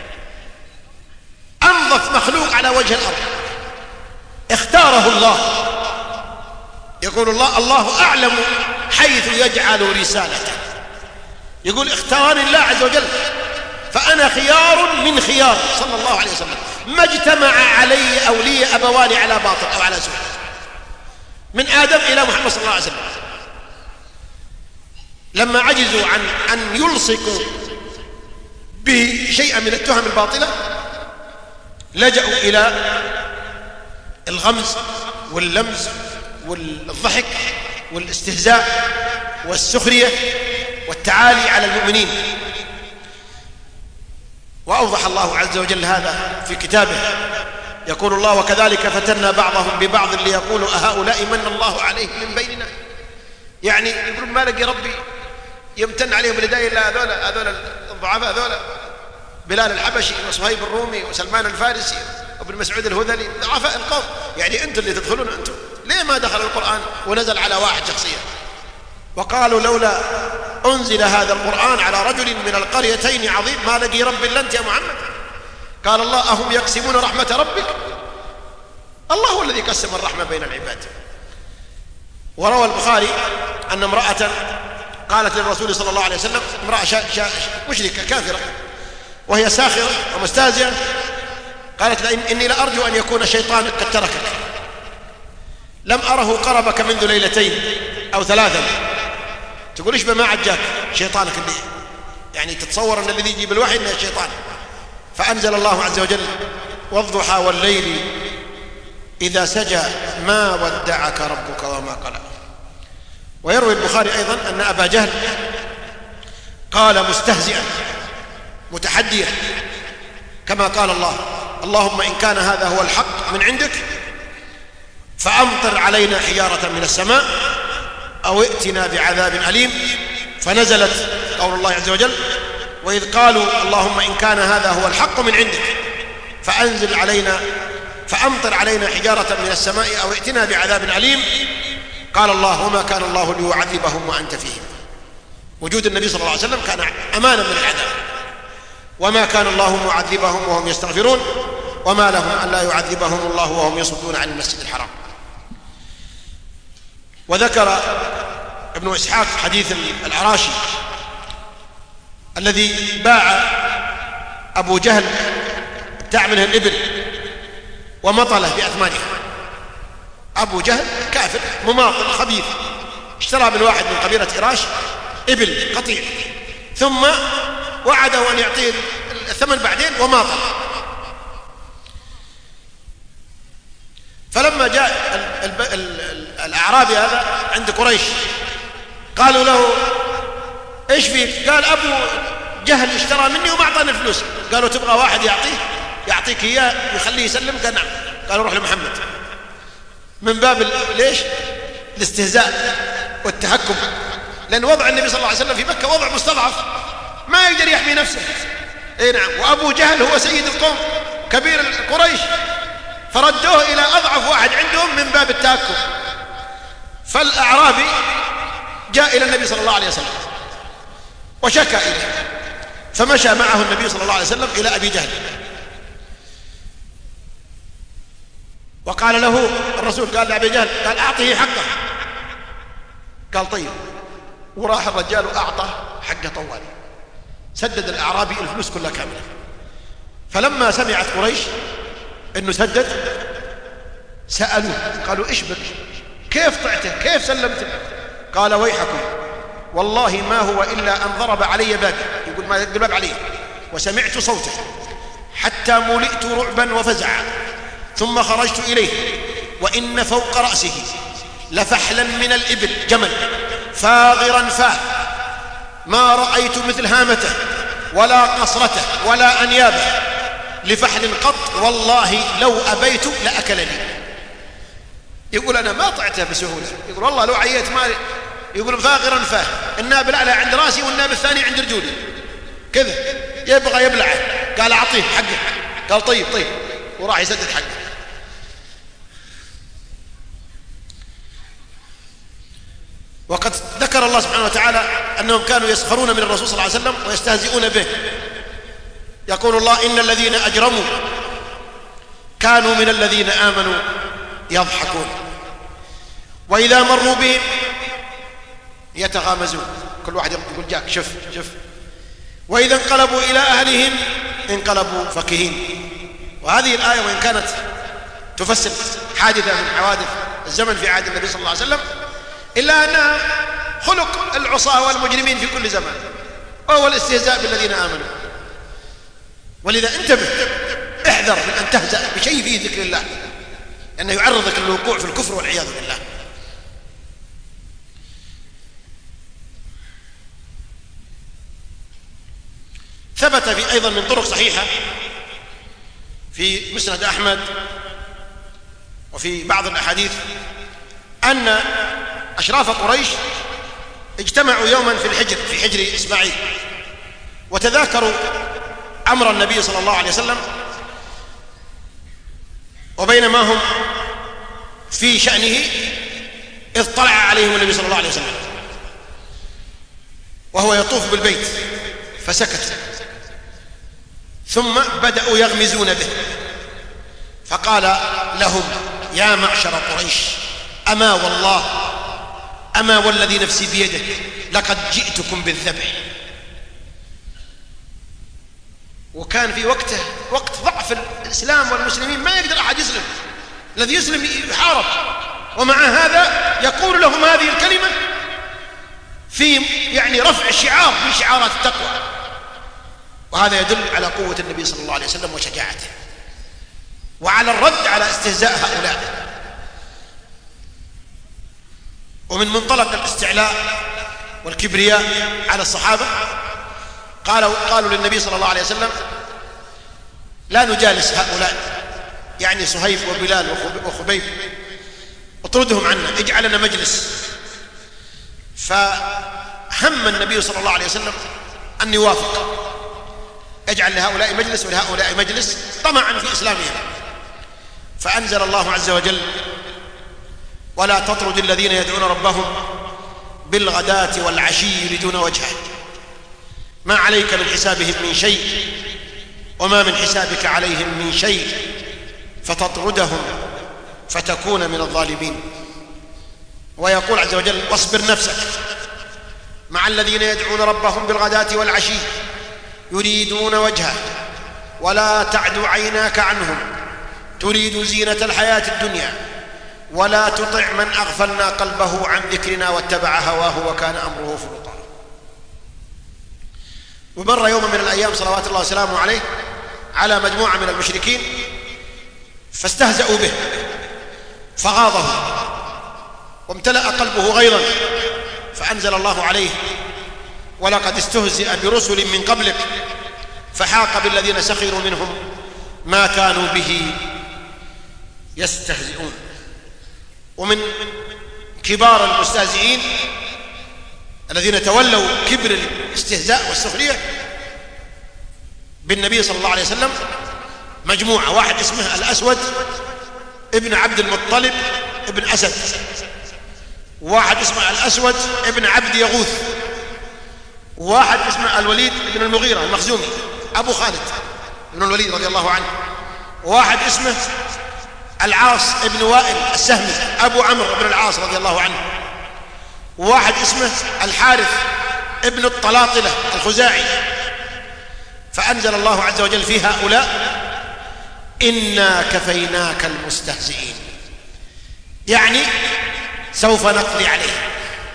أنظف مخلوق على وجه الأرض، اختاره الله. يقول الله أعلم حيث يجعل رسالته، يقول اختارني الله عز وجل فأنا خيار من خيار صلى الله عليه وسلم، ما اجتمع علي أو لي أبوان على باطل أو على سوء، من آدم إلى محمد صلى الله عليه وسلم. لما عجزوا عن أن يلصقوا بشيء من التهم الباطلة لجأوا إلى الغمز واللمز والضحك والاستهزاء والسخرية والتعالي على المؤمنين. وأوضح الله عز وجل هذا في كتابه، يقول الله وكذلك فتنا بعضهم ببعض ليقولوا أهؤلاء من الله عليهم من بيننا. يعني يقولون ما لقي ربي يمتن عليهم الهداية إلا هذول الضعفاء، هذول بلال الحبشي وصهيب الرومي وسلمان الفارسي وابن مسعود الهذلي، ضعفاء القوم. يعني أنتم اللي تدخلون، أنتم ليه ما دخل القرآن ونزل على واحد شخصيا؟ وقالوا لولا أنزل هذا القرآن على رجل من القريتين عظيم ما لقي رب إلا أنت يا محمد. قال الله أهم يقسمون رحمة ربك؟ الله هو الذي قسم الرحمة بين العباد. وروى البخاري أن امرأة قالت للرسول صلى الله عليه وسلم، امرأة مشركة كافرة وهي ساخرة ومستهزئة، قالت إني لأرجو أن يكون شيطانك قد تركك، لم أره قربك منذ ليلتين أو ثلاثا. تقول إيش ما عجاك شيطانك اللي يعني تتصور أن الذي يجيب الوحي إنه الشيطان. فأنزل الله عز وجل: والضحى والليل إذا سجى ما ودعك ربك وما قلى. ويروي البخاري أيضا أن أبا جهل قال مستهزئا متحديا كما قال الله: اللهم إن كان هذا هو الحق من عندك فأمطر علينا حجارة من السماء أو ائتنا بعذاب أليم. فنزلت قول الله عز وجل: وإذ قالوا اللهم إن كان هذا هو الحق من عندك فأمطر علينا حجارة من السماء أو ائتنا بعذاب أليم. قال الله: وما كان الله ليعذبهم وأنت فيهم. وجود النبي صلى الله عليه وسلم كان أمانا من العذاب. وما كان الله معذبهم وهم يستغفرون وما لهم ألا يعذبهم الله وهم يصدون عن المسجد الحرام. وذكر ابن إسحاق حديث الأعراشي الذي باع أبو جهل ابتاع منه الإبل ومطله بأثمانها. أبو جهل كافر مماطل خبيث اشترى من واحد من قبيلة إراش إبل قطيع، ثم وعده أن يعطيه الثمن بعدين وماطل. فلما جاء الأعرابي هذا عند قريش قالوا له: إيش فيك؟ قال: أبو جهل اشترى مني وما أعطاني الفلوس. قالوا: تبغى واحد يعطيك إياه يخليه يسلم؟ قال: نعم. قالوا: روح لمحمد. من باب ليش؟ الاستهزاء والتهكم، لأن وضع النبي صلى الله عليه وسلم في مكة وضع مستضعف ما يقدر يحمي نفسه. اي نعم. وأبو جهل هو سيد القوم كبير قريش، فردوه إلى أضعف واحد عندهم من باب التهكم. فالأعرابي جاء إلى النبي صلى الله عليه وسلم وشكى إليه، فمشى معه النبي صلى الله عليه وسلم إلى أبي جهل وقال له الرسول، قال لأبي جهل، قال: أعطه حقه. قال: طيب. وراح الرجال وأعطى حقه طوال، سدد الأعرابي الفلوس كلها كاملة. فلما سمعت قريش أنه سدد سألوه، قالوا: إيش بك؟ كيف طعته؟ كيف سلمته؟ قال: ويحكم والله ما هو إلا أن ضرب علي بابي، يقول ما يدق الباب علي، وسمعت صوته حتى ملئت رعبا وفزعا، ثم خرجت إليه وإن فوق رأسه لفحلا من الإبل جمل فاغرا فاه ما رأيت مثل هامته ولا قصرته ولا أنيابه لفحل قط، والله لو أبيت لأكلني. يقول: أنا ما طعته بسهولة. يقول: والله لو عيت مالي. يقول: فاغرا فاه، الناب الأعلى عند راسي والناب الثاني عند رجولي كذا، يبغى يبلعه. قال: أعطيه حقه. قال: طيب طيب. وراح يسدد حقه. وقد ذكر الله سبحانه وتعالى أنهم كانوا يسخرون من الرسول صلى الله عليه وسلم ويستهزئون به. يقول الله: إن الذين أجرموا كانوا من الذين آمنوا يضحكون وإذا مروا بهم يتغامزون. كل واحد يقول: جاك شف شف. وإذا انقلبوا إلى أهلهم انقلبوا فكهين. وهذه الآية وإن كانت تفسر حادثة من حوادث الزمن في عهد النبي صلى الله عليه وسلم، إلا أنها خلق العصاة والمجرمين في كل زمان، وهو الاستهزاء بالذين آمنوا. ولذا انتبه، احذر من أن تهزأ بشيء فيه ذكر الله، لأنه يعرضك للوقوع في الكفر والعياذ بالله. ثبت في أيضا من طرق صحيحة في مسند أحمد وفي بعض الأحاديث أن أشراف قريش اجتمعوا يوما في الحجر، في حجر إسماعيل، وتذاكروا أمر النبي صلى الله عليه وسلم. وبينما هم في شأنه إذ طلع عليهم النبي صلى الله عليه وسلم وهو يطوف بالبيت فسكت، ثم بدأوا يغمزون به، فقال لهم: يا معشر قريش، أما والذي نفسي بيده لقد جئتكم بالذبح. وكان في وقته وقت ضعف ضعف الإسلام والمسلمين ما يقدر أحد يسلم، الذي يسلم يحارب، ومع هذا يقول لهم هذه الكلمة في يعني رفع شعار من شعارات التقوى. وهذا يدل على قوة النبي صلى الله عليه وسلم وشجاعته، وعلى الرد على استهزاء هؤلاء. ومن منطلق الاستعلاء والكبرياء على الصحابة قالوا للنبي صلى الله عليه وسلم: لا نجالس هؤلاء، يعني صهيب وبلال وخبيب، اطردهم عنا، اجعل لنا مجلس. فهم النبي صلى الله عليه وسلم أن يوافق، اجعل لهؤلاء مجلس ولهؤلاء مجلس، طمعا في إسلامهم. فأنزل الله عز وجل: ولا تطرد الذين يدعون ربهم بالغداة والعشي يريدون وجهه ما عليك من حسابهم من شيء وما من حسابك عليهم من شيء فتطردهم فتكون من الظالمين. ويقول عز وجل: واصبر نفسك مع الذين يدعون ربهم بالغداة والعشي يريدون وجهه ولا تعد عيناك عنهم تريد زينة الحياة الدنيا ولا تطع من أغفلنا قلبه عن ذكرنا واتبع هواه وكان أمره فرطا. ومر يوم من الأيام صلوات الله وسلامه عليه على مجموعة من المشركين فاستهزأوا به فغاضه وامتلأ قلبه غيظا، فأنزل الله عليه: ولقد استهزئ برسل من قبلك فحاق بالذين سخروا منهم ما كانوا به يستهزئون. ومن كبار المستهزئين الذين تولوا كبر الاستهزاء والسخرية بالنبي صلى الله عليه وسلم مجموعة، واحد اسمه الأسود ابن عبد المطلب ابن أسد، واحد اسمه الأسود ابن عبد يغوث، واحد اسمه الوليد ابن المغيرة المخزومي أبو خالد ابن الوليد رضي الله عنه، واحد اسمه العاص ابن وائل السهمي أبو عمرو بن العاص رضي الله عنه، واحد اسمه الحارث ابن الطلاطلة الخزاعي. فأنزل الله عز وجل في هؤلاء: إنا كفيناك المستهزئين، يعني سوف نقضي عليه.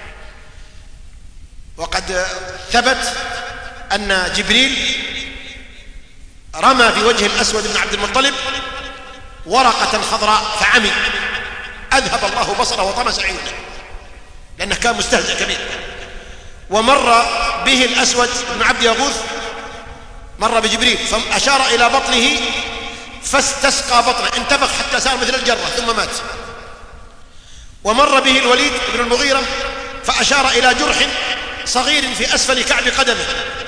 وقد ثبت أن جبريل رمى في وجه الأسود بن عبد المطلب ورقة خضراء فعمي، أذهب الله بصره وطمس عينه لأنه كان مستهزئ كبير. ومر به الأسود بن عبد يغوث، مر بجبريل فأشار إلى بطنه فاستسقى بطنه، انتفخ حتى صار مثل الجرة ثم مات. ومر به الوليد بن المغيرة فأشار إلى جرح صغير في أسفل كعب قدمه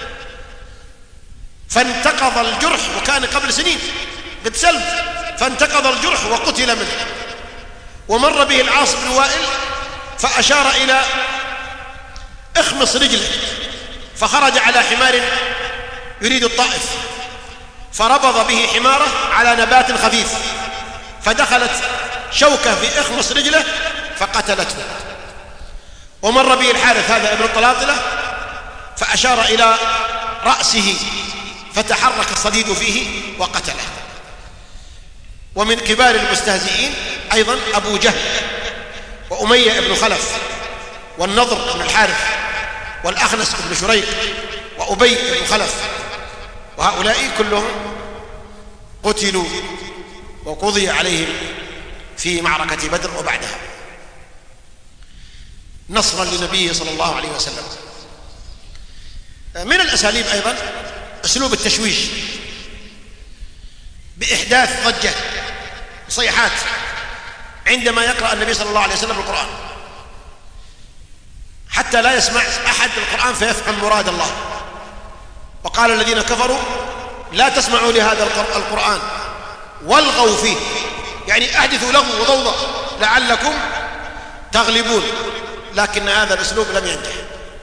فانتقض الجرح، وكان قبل سنين قد سلم، فانتقض الجرح وقتل منه. ومر به العاص بن وائل فأشار إلى اخمص رجله فخرج على حمار يريد الطائف فربض به حماره على نبات خفيف فدخلت شوكة في اخمص رجله فقتلته. ومر به الحارث هذا ابن الطلاطلة فأشار إلى رأسه فتحرك الصديد فيه وقتله. ومن كبار المستهزئين أيضا أبو جهل وأمية بن خلف والنضر بن الحارث والأخنس بن شريق وأبي بن خلف، وهؤلاء كلهم قتلوا وقضي عليهم في معركة بدر وبعدها نصرا لنبيه صلى الله عليه وسلم. من الأساليب أيضا أسلوب التشويش بإحداث ضجة صيحات عندما يقرأ النبي صلى الله عليه وسلم القرآن حتى لا يسمع أحد القرآن فيفهم مراد الله. وقال الذين كفروا لا تسمعوا لهذا القرآن والغوا فيه، يعني أحدثوا لغو وضوضاء لعلكم تغلبون، لكن هذا الأسلوب لم ينجح.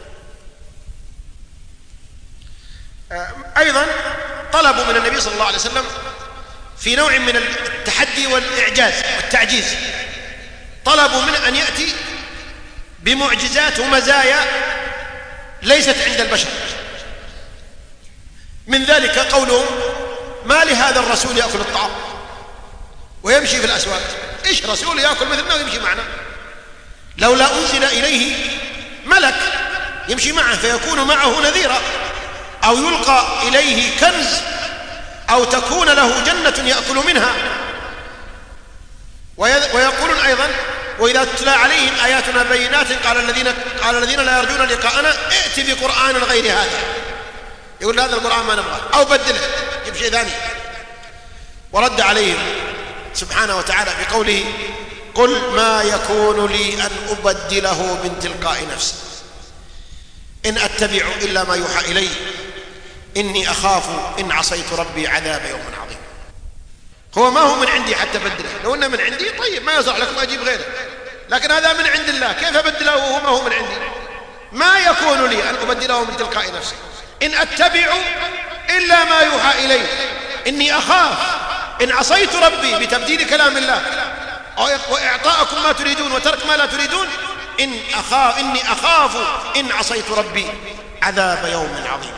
أيضا طلبوا من النبي صلى الله عليه وسلم في نوع من التحدي والإعجاز والتعجيز، طلبوا منه أن يأتي بمعجزات ومزايا ليست عند البشر. من ذلك قولهم ما لهذا الرسول يأكل الطعام ويمشي في الأسواق؟ إيش رسول يأكل مثل ما يمشي معنا؟ لولا أنزل إليه ملك يمشي معه فيكون معه نذيرا، أو يلقى إليه كنز، أو تكون له جنة يأكل منها. ويقولون أيضا: وإذا تتلى عليهم آياتنا بينات قال الذين لا يرجون لقاءنا ائت بقرآن غير هذا. يقول هذا القرآن ما نبغاه، أو بدله جيب شيء ثاني. ورد عليهم سبحانه وتعالى بقوله: قل ما يكون لي أن أبدله من تلقاء نفسي إن أتبع إلا ما يوحى إلي إني أخاف إن عصيت ربي عذاب يوم عظيم. هو ما هو من عندي حتى بدله، لو أنه من عندي طيب ما يصح لكم أجيب غيره، لكن هذا من عند الله، كيف أبدله وهو ما هو من عندي؟ ما يكون لي أن أبدله من تلقاء نفسي إن أتبع إلا ما يوحى إلي إني أخاف إن عصيت ربي، بتبديل كلام الله وإعطاءكم ما تريدون وترك ما لا تريدون، إني أخاف إن عصيت ربي عذاب يوم عظيم.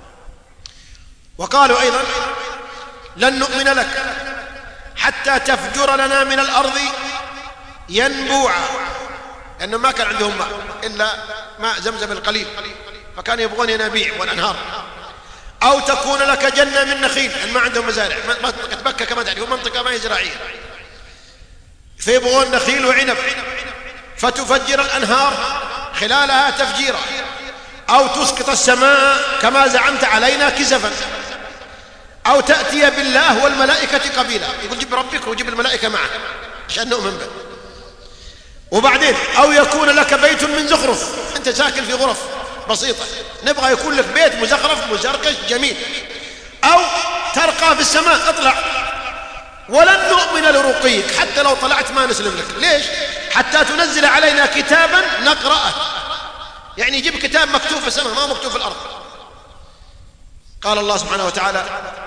وقالوا أيضا: لن نؤمن لك حتى تفجر لنا من الأرض ينبوعا، لأنه ما كان عندهم ماء إلا ماء زمزم القليل، فكانوا يبغون ينابيع والأنهار. أو تكون لك جنة من نخيل، ما عندهم مزارع، منطقة مكة كما تعرف منطقة ما هي زراعية، فيبغون نخيل وعنب، فتفجر الأنهار خلالها تفجيرا، أو تسقط السماء كما زعمت علينا كسفا، أو تأتي بالله والملائكة قبيلا. يقول جيب ربك وجيب الملائكة معك عشان نؤمن به. وبعدين: أو يكون لك بيت من زخرف، أنت ساكن في غرف بسيطة، نبغى يكون لك بيت مزخرف مزركش جميل، أو ترقى في السماء، اطلع. ولن نؤمن لرقيك، حتى لو طلعت ما نسلم لك. ليش؟ حتى تنزل علينا كتابا نقرأه، يعني يجيب كتاب مكتوب في السماء ما مكتوب في الأرض. قال الله سبحانه وتعالى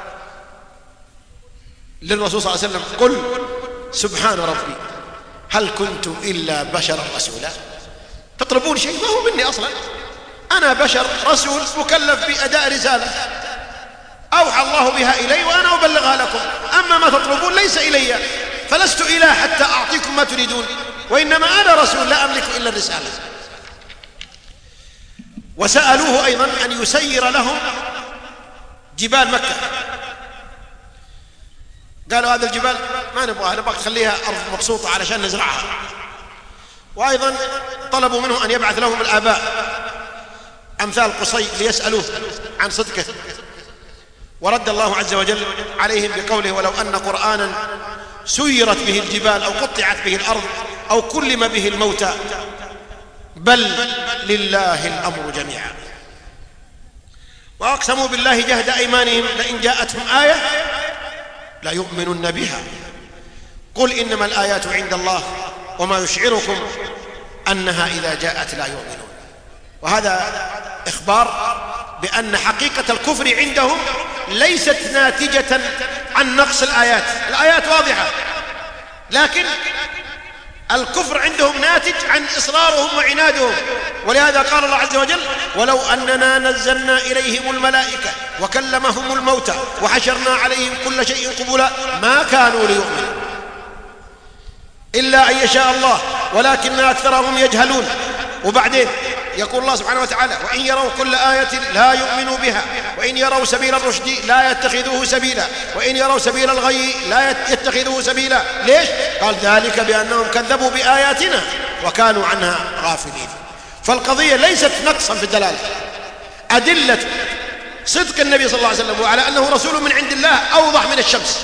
للرسول صلى الله عليه وسلم: قل سبحان ربي هل كنت إلا بشرا رسولا. تطلبون شيء ما هو مني أصلا، أنا بشر رسول مكلف بأداء رسالة أوحى الله بها إلي وأنا أبلغها لكم، أما ما تطلبون ليس إلي، فلست إله حتى أعطيكم ما تريدون، وإنما أنا رسول لا أملك إلا الرسالة. وسألوه أيضا أن يسير لهم جبال مكة، قالوا هذا الجبال ما نبغاها، نبغى تخليها أرض مبسوطة علشان نزرعها. وأيضا طلبوا منه أن يبعث لهم الآباء أمثال قصي ليسألوه عن صدقه، ورد الله عز وجل عليهم بقوله: ولو أن قرآنا سيرت به الجبال أو قطعت به الأرض أو كلم به الموتى بل لله الأمر جميعا. وأقسموا بالله جهد أيمانهم لئن جاءتهم آية لا يؤمنن بها قل إنما الآيات عند الله وما يشعركم أنها إذا جاءت لا يؤمنون. وهذا إخبار بأن حقيقة الكفر عندهم ليست ناتجة عن نقص الآيات، الآيات واضحة، لكن الكفر عندهم ناتج عن إصرارهم وعنادهم. ولهذا قال الله عز وجل: ولو أننا نزلنا إليهم الملائكة وكلمهم الموتى وحشرنا عليهم كل شيء قبلا ما كانوا ليؤمنوا إلا أن يشاء الله ولكن أكثرهم يجهلون. وبعدين يقول الله سبحانه وتعالى: وإن يروا كل آية لا يؤمنوا بها وإن يروا سبيل الرشد لا يتخذوه سبيلا وإن يروا سبيل الغي لا يتخذوه سبيلا. ليش؟ قال: ذلك بأنهم كذبوا بآياتنا وكانوا عنها غافلين. فالقضية ليست نقصا في الدلالة، أدلة صدق النبي صلى الله عليه وسلم وعلى أنه رسول من عند الله أوضح من الشمس،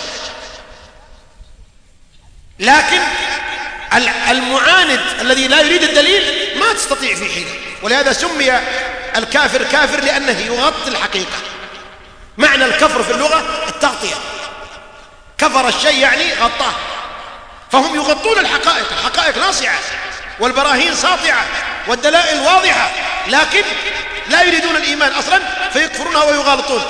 لكن المعاند الذي لا يريد الدليل ما تستطيع في حيله. ولهذا سمي الكافر كافر لأنه يغطي الحقيقة. معنى الكفر في اللغة التغطية، كفر الشيء يعني غطاه، فهم يغطون الحقائق، الحقائق ناصعة والبراهين ساطعة والدلائل واضحة، لكن لا يريدون الإيمان أصلا فيكفرونها ويغالطون.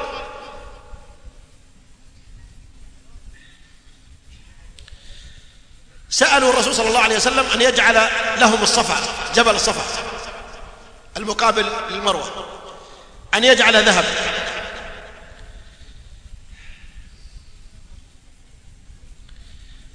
سألوا الرسول صلى الله عليه وسلم أن يجعل لهم الصفا، جبل الصفا المقابل للمروة، أن يجعل ذهب،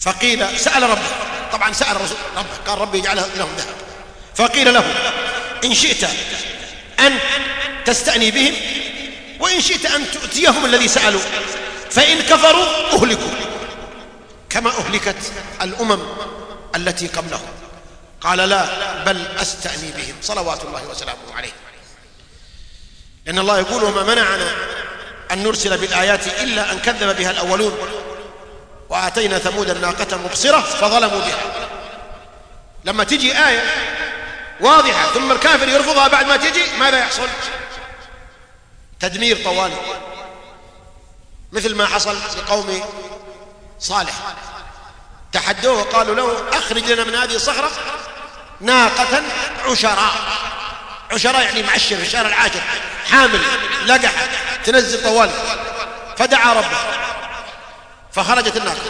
فقيل سأل ربه، طبعا سأل الرسول ربه، قال ربي يجعلها لهم ذهب. فقيل له إن شئت أن تستأني بهم وإن شئت أن تؤتيهم الذي سألوا، فإن كفروا أهلكوا كما أهلكت الأمم التي قبلهم. قال لا، بل أستأني بهم صلوات الله وسلامه عليه. لأن الله يقول وما منعنا أن نرسل بالآيات إلا أن كذب بها الأولون وآتينا ثمود الناقة مبصرة فظلموا بها. لما تجي آية واضحة ثم الكافر يرفضها بعد ما تجي، ماذا يحصل؟ تدمير طوالي، مثل ما حصل لقوم صالح، تحدوه وقالوا له أخرج لنا من هذه الصخرة ناقة عشراء. عشراء يعني معشر في الشهر العاشر، حامل لقحة تنزل طوالي. فدعا ربه فخرجت الناقة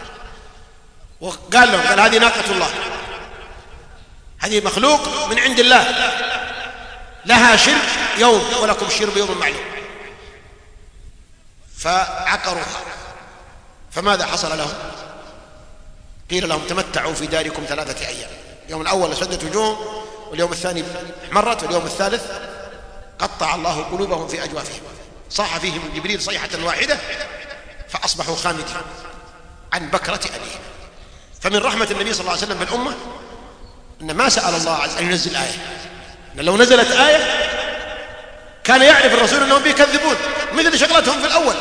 وقال لهم، قال هذه ناقة الله، هذه مخلوق من عند الله، لها شرب يوم ولكم شرب يوم معلوم. فعقروها. فماذا حصل لهم؟ قيل لهم تمتعوا في داركم 3 أيام. اليوم الأول اسودت وجوههم، واليوم الثاني احمرت، واليوم الثالث قطع الله قلوبهم في أجوافهم. صاح فيهم جبريل صيحة واحدة فأصبحوا خامدين عن بكرة أبيهم. فمن رحمة النبي صلى الله عليه وسلم بالأمة إن ما سأل الله عز وجل أن ينزل آية، إن لو نزلت آية كان يعرف الرسول أنهم بيكذبون مثل شغلتهم في الأول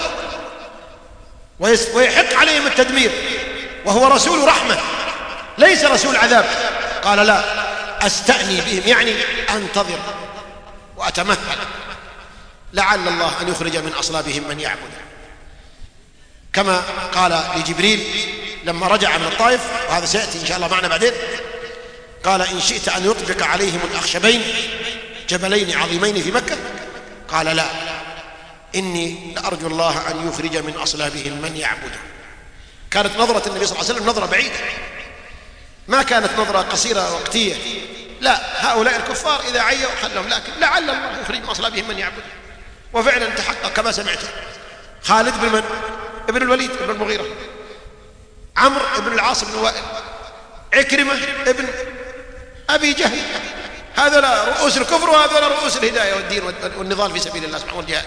ويحق عليهم التدمير، وهو رسول رحمة ليس رسول عذاب. قال لا، أستأني بهم، يعني أنتظر وأتمهل لعل الله أن يخرج من أصلابهم من يعبد، كما قال لجبريل لما رجع من الطائف، وهذا سيأتي إن شاء الله معنا بعدين. قال إن شئت أن يطبق عليهم الأخشبين جبلين عظيمين في مكة، قال لا، إني لأرجو الله أن يخرج من أصلابهم من يعبده. كانت نظرة النبي صلى الله عليه وسلم نظرة بعيدة، ما كانت نظرة قصيرة وقتية، لا، هؤلاء الكفار إذا عيوا خلهم، لكن لعل الله يخرج من أصلابهم من يعبده. وفعلا تحقق كما سمعت. خالد بن من؟ ابن الوليد ابن المغيرة، عمرو ابن العاص بن وائل، عكرمة ابن أبي جهل، هذا رؤوس الكفر وهذا رؤوس الهداية والدين والنضال في سبيل الله سبحانه والجهاد.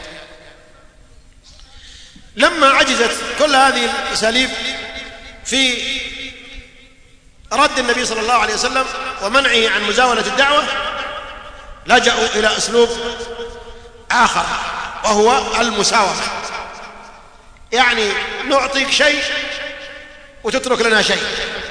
لما عجزت كل هذه الأساليب في رد النبي صلى الله عليه وسلم ومنعه عن مزاولة الدعوة، لجأوا إلى أسلوب آخر وهو المساومة. يعني نعطيك شيء وتترك لنا شيء،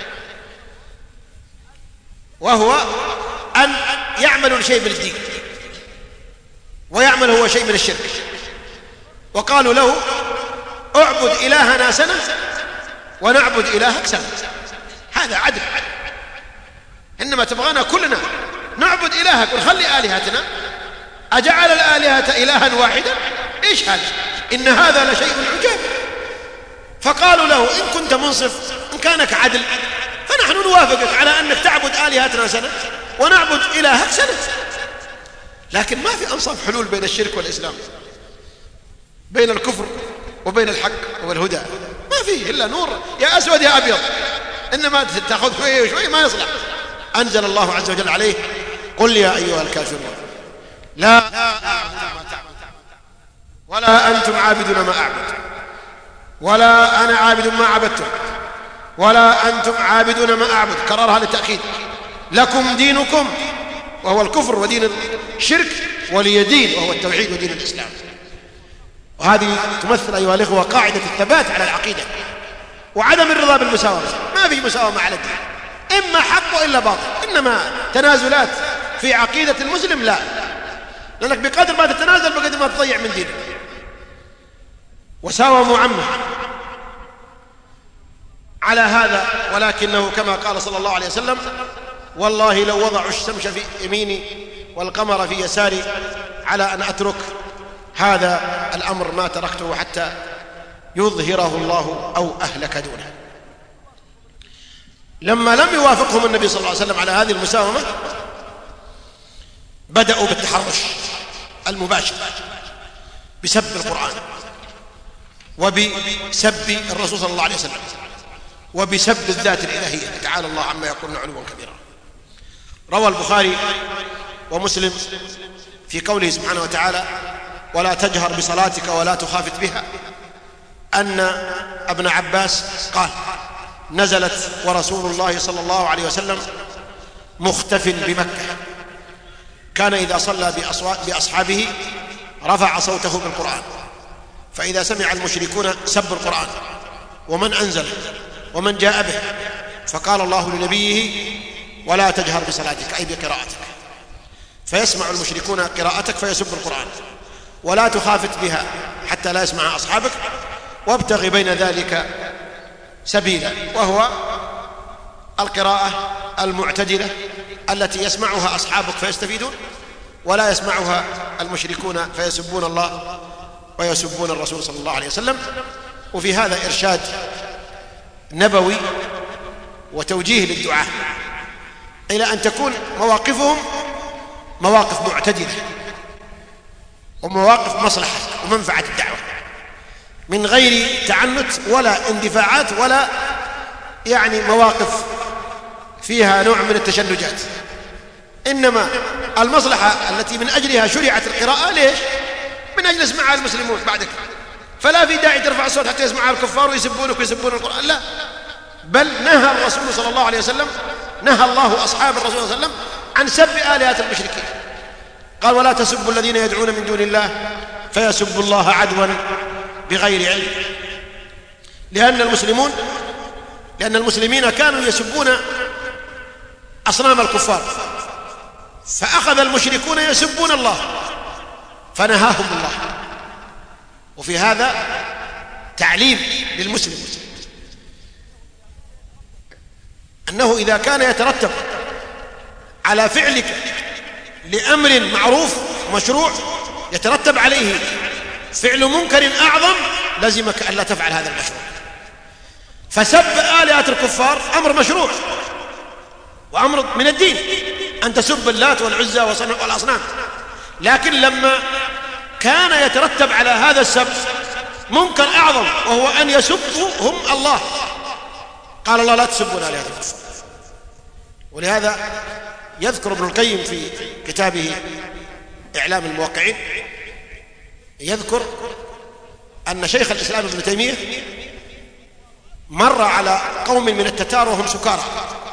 وهو أن يعملوا الشيء من الدين ويعمل هو شيء من الشرك. وقالوا له اعبد إلهنا سنة ونعبد إلهك سنة، هذا عدل. إنما تبغانا كلنا نعبد إلهك ونخلي آلهتنا، أجعل الآلهة إلها واحدا؟ إيش هذا؟ إن هذا لشيء عجاب. فقالوا له إن كنت منصف، إن كانك عدل، فنحن نوافقك على أنك تعبد آلهتنا سنة ونعبد إلهك سنة. لكن ما في أنصاف حلول بين الشرك والإسلام، بين الكفر وبين الحق والهدى، ما فيه إلا نور، يا أسود يا أبيض. إنما تأخذ شوية وشوية ما يصلح. أنزل الله عز وجل عليه قل يا أيها الكافرون لا أعبد ما تعبد ولا أنتم عابدون ما أعبد ولا أنا عابد ما عبدتم ولا أنتم عابدون ما أعبد. كررها للتأكيد. لكم دينكم وهو الكفر ودين الشرك، ولي دين وهو التوحيد ودين الإسلام. وهذه تمثل أيها الإخوة قاعدة الثبات على العقيدة وعدم الرضا بالمساومة. ما في مساومة على الدين، إما حق وإلا باطل. إنما تنازلات في عقيدة المسلم لا، لأنك بقدر ما تتنازل بقدر ما تضيع من دينك. وساوموا عمه على هذا، ولكنه كما قال صلى الله عليه وسلم والله لو وضعوا الشمس في يميني والقمر في يساري على أن أترك هذا الأمر ما تركته حتى يظهره الله أو أهلك دونه. لما لم يوافقهم النبي صلى الله عليه وسلم على هذه المساومة، بدأوا بالتحرش المباشر بسب القرآن وبسب الرسول صلى الله عليه وسلم وبسب الذات الإلهية، تعالى الله عما يقولون علوا كبيرا. روى البخاري ومسلم في قوله سبحانه وتعالى: ولا تجهر بصلاتك ولا تخافت بها، أن ابن عباس قال: نزلت ورسول الله صلى الله عليه وسلم مختف بمكة، كان إذا صلى بأصحابه رفع صوته بالقرآن، فإذا سمع المشركون سب القرآن ومن أنزله ومن جاء به، فقال الله لنبيه: ولا تجهر بصلاتك، أي بقراءتك، فيسمع المشركون قراءتك فيسب القرآن، ولا تخافت بها حتى لا يسمع أصحابك، وابتغ بين ذلك سبيلا، وهو القراءة المعتدلة التي يسمعها أصحابك فيستفيدون، ولا يسمعها المشركون فيسبون الله ويسبون الرسول صلى الله عليه وسلم. وفي هذا إرشاد نبوي وتوجيه للدعاة إلى أن تكون مواقفهم مواقف معتدلة ومواقف مصلحة ومنفعة الدعوة، من غير تعنت ولا اندفاعات ولا مواقف فيها نوع من التشنجات، إنما المصلحة التي من أجلها شرعت القراءة. ليش؟ من أجل يسمعها المسلمون بعدك، فلا في داعي ترفع الصوت حتى يسمعها الكفار ويسبونك ويسبون القرآن، لا، بل نهى الرسول صلى الله عليه وسلم، نهى الله أصحاب الرسول صلى الله عليه وسلم عن سب آلهة المشركين، قال: ولا تسبوا الذين يدعون من دون الله فيسبوا الله عدوا بغير علم، لأن المسلمين كانوا يسبون أصنام الكفار، فأخذ المشركون يسبون الله فنهاهم الله. وفي هذا تعليم للمسلم أنه إذا كان يترتب على فعلك لأمر معروف مشروع يترتب عليه فعل منكر أعظم، لزمك ألا تفعل هذا المشروع. فسب آلهة الكفار أمر مشروع وأمر من الدين، أن تسب اللات والعزى والأصنام، لكن لما كان يترتب على هذا السب منكر أعظم وهو أن يسبوا هم الله، قال الله: لا تسبوا آلهة الكفار. ولهذا يذكر ابن القيم في كتابه إعلام الموقعين، يذكر أن شيخ الإسلام ابن تيمية مر على قوم من التتار وهم سكارى،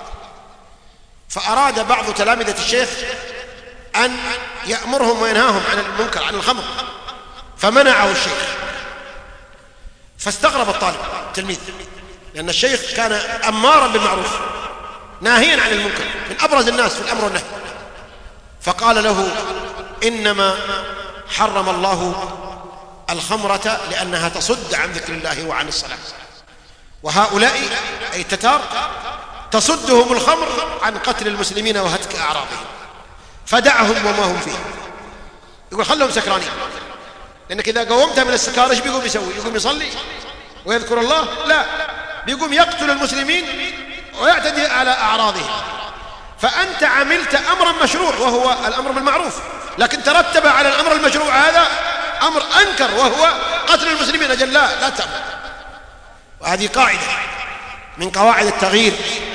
فأراد بعض تلامذة الشيخ أن يأمرهم وينهاهم عن المنكر، عن الخمر، فمنعه الشيخ. فاستغرب الطالب التلميذ، لأن الشيخ كان أمارا بالمعروف ناهيا عن المنكر، من أبرز الناس في الأمر والنهي. فقال له: إنما حرم الله الخمرة لأنها تصد عن ذكر الله وعن الصلاة، وهؤلاء أي التتار تصدهم الخمر عن قتل المسلمين وهتك أعراضهم، فدعهم وما هم فيه. يقول: خلهم سكرانين، لأنك إذا قومتها من السكارة ايش بيقوم يسوي؟ يقوم يصلي ويذكر الله؟ لا، بيقوم يقتل المسلمين ويعتدي على أعراضهم. فأنت عملت أمرا مشروع وهو الأمر بالمعروف، لكن ترتب على الأمر المشروع هذا أمر أنكر وهو قتل المسلمين. أجل لا تأمر. وهذه قاعدة من قواعد التغيير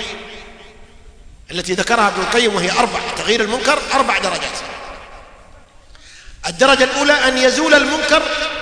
التي ذكرها ابن القيم، وهي 4. تغيير المنكر 4 درجات. الدرجة الأولى أن يزول المنكر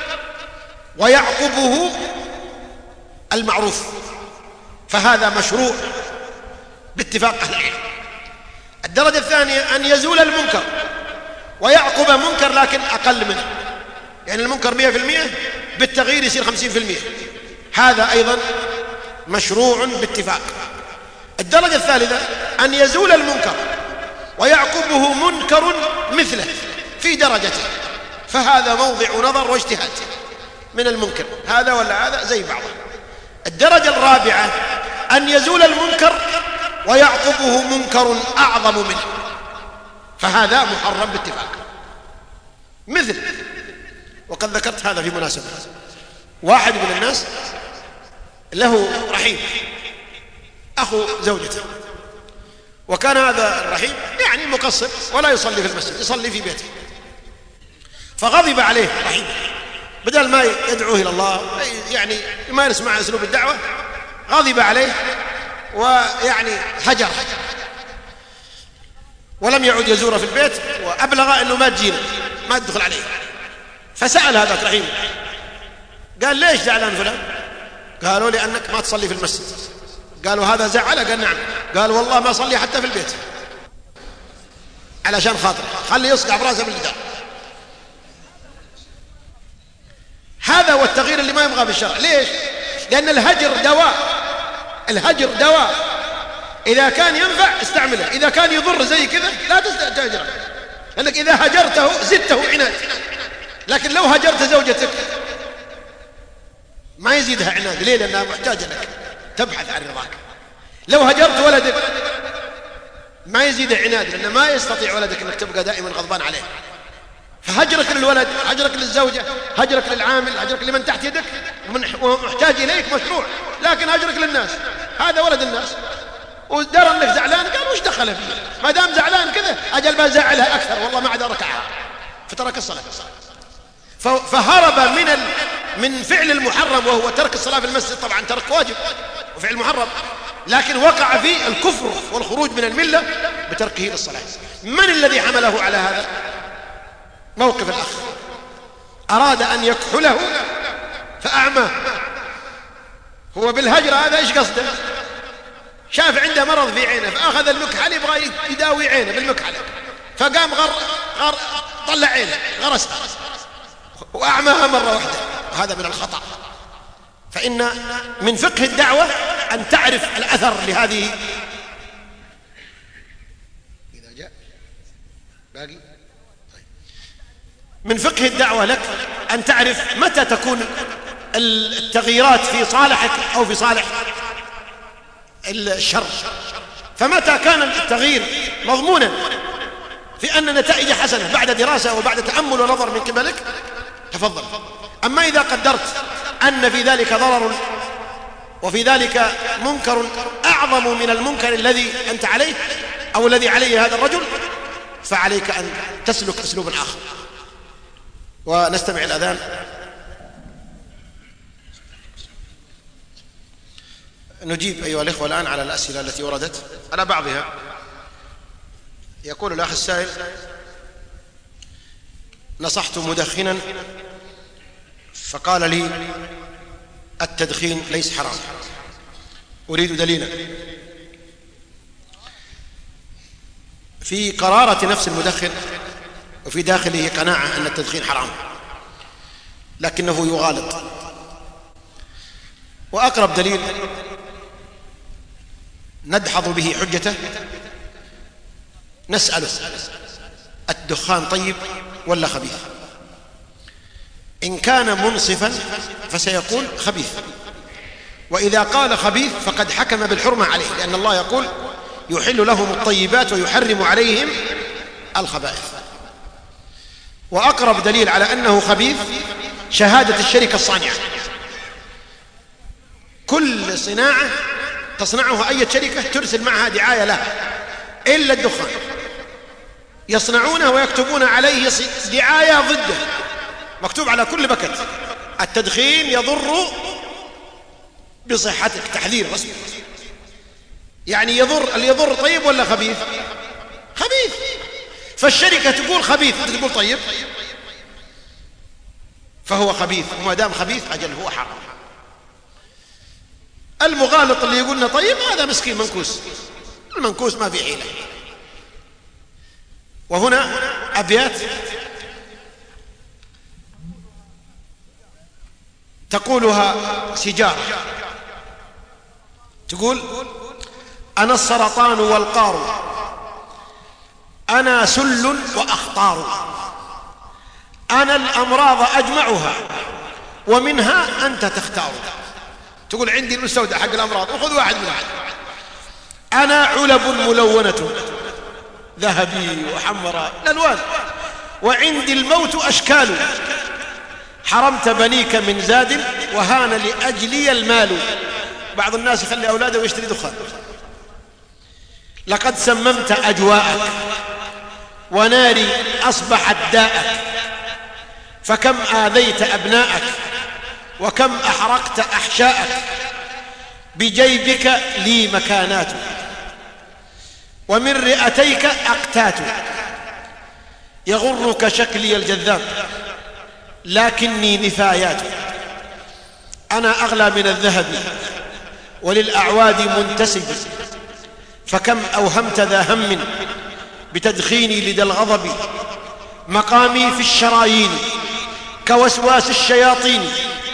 ويعقبه المعروف، فهذا مشروع باتفاق أهل العلم. الدرجة الثانية أن يزول المنكر ويعقب منكر لكن أقل منه، يعني المنكر 100% بالتغيير يصير 50%، هذا أيضا مشروع باتفاق. الدرجة الثالثة أن يزول المنكر ويعقبه منكر مثله في درجته، فهذا موضع نظر واجتهاد من المنكر، هذا ولا هذا زي بعضه. الدرجة الرابعة أن يزول المنكر ويعقبه منكر أعظم منه، فهذا محرم باتفاق. مثل، وقد ذكرت هذا في مناسبة، واحد من الناس له رحيم أخو زوجته، وكان هذا الرحيم يعني مقصر ولا يصلي في المسجد، يصلي في بيته، فغضب عليه رحيم، بدل ما يدعوه إلى الله يعني يمارس مع أسلوب الدعوة، غضب عليه ويعني هجر ولم يعد يزوره في البيت، وأبلغ أنه ما تجينا ما تدخل عليه. فسأل هذاك رحيم قال ليش زعلان فلان؟ قالوا لأنك ما تصلي في المسجد. قالوا هذا زعله؟ قال نعم. قال والله ما صلي حتى في البيت علشان خاطر خلي يصقع براسه بالجدار. هذا هو التغيير اللي ما يبغى بالشرع. ليش؟ لأن الهجر دواء، الهجر دواء. إذا كان ينفع استعمله، إذا كان يضر زي كذا لا تهجره، لأنك إذا هجرته زدته عناد. لكن لو هجرت زوجتك ما يزيدها عناد. ليه؟ لأنها محتاجة لك تبحث عن رضاك. لو هجرت ولدك ما يزيد عناد، لأنه ما يستطيع ولدك أنك تبقى دائما غضبان عليه. فهجرك للولد، هجرك للزوجة، هجرك للعامل، هجرك لمن تحت يدك ومحتاج إليك مشروع. لكن هجرك للناس، هذا ولد الناس ودرى أنك زعلان قال وش دخله فيه؟ ما دام زعلان كذا أجل ما زعلها أكثر، والله ما عاد ركعها فترك الصلاة. فهرب من فعل المحرم وهو ترك الصلاة في المسجد. طبعا ترك واجب وفعل محرم، لكن وقع في الكفر والخروج من الملة بتركه للصلاة. من الذي حمله على هذا؟ موقف الأخ أراد أن يكحله فأعماه. هو بالهجر هذا إيش قصده؟ شاف عنده مرض في عينه فأخذ المكحل يبغى يداوي عينه بالمكحل، فقام طلع عينه غرسها وأعماها مرة واحدة، وهذا من الخطأ. فإن من فقه الدعوة أن تعرف الأثر لهذه. إذا جاء باقي من فقه الدعوة لك أن تعرف متى تكون التغييرات في صالحك أو في صالح الشر. فمتى كان التغيير مضمونا في أن نتائج حسنة بعد دراسة وبعد تأمل ونظر من قبلك تفضل. أما إذا قدرت أن في ذلك ضرر وفي ذلك منكر أعظم من المنكر الذي أنت عليه أو الذي عليه هذا الرجل، فعليك أن تسلك أسلوب آخر. ونستمع الأذان. نجيب أيها الإخوة الآن على الأسئلة التي وردت على بعضها. يقول الأخ السائل: نصحت مدخنا فقال لي التدخين ليس حرام، أريد دليلا. في قرارة نفس المدخن وفي داخله قناعة أن التدخين حرام، لكنه يغالط. وأقرب دليل ندحض به حجته نسأله: الدخان طيب ولا خبيث؟ إن كان منصفا فسيقول خبيث، وإذا قال خبيث فقد حكم بالحرمة عليه، لأن الله يقول: يحل لهم الطيبات ويحرم عليهم الخبائث. وأقرب دليل على أنه خبيث شهادة الشركة الصانعة. كل صناعة تصنعها أي شركة ترسل معها دعاية لها إلا الدخان، يصنعونه ويكتبون عليه دعاية ضده، مكتوب على كل بكت: التدخين يضر بصحتك، تحذير رسمي. يعني يضر طيب ولا خبيث؟ خبيث. فالشركة تقول خبيث وانت تقول طيب، فهو خبيث، وما دام خبيث أجل هو حرام. المغالط اللي يقولنا طيب هذا مسكين منكوس، المنكوس ما في حيلة. وهنا أبيات تقولها سجارة، تقول: أنا السرطان والقار، أنا سل وأخطار، أنا الأمراض أجمعها ومنها أنت تختار. تقول: عندي المستودع حق الأمراض وخذ واحد من واحد. أنا علب ملونة ذهبي وحمراء الألوان، وعندي الموت أشكال، حرمت بنيك من زاد وهان لأجلي المال. بعض الناس يخلي أولاده ويشتري دخان. لقد سممت أجواءك وناري أصبحت داءك، فكم آذيت أبناءك وكم أحرقت أحشاءك. بجيبك لي مكانات، ومن رئتيك أقتات، يغرك شكلي الجذاب لكني نفايات، أنا أغلى من الذهب وللأعواد منتسب، فكم أوهمت ذا هم بتدخيني لدى الغضب، مقامي في الشرايين كوسواس الشياطين،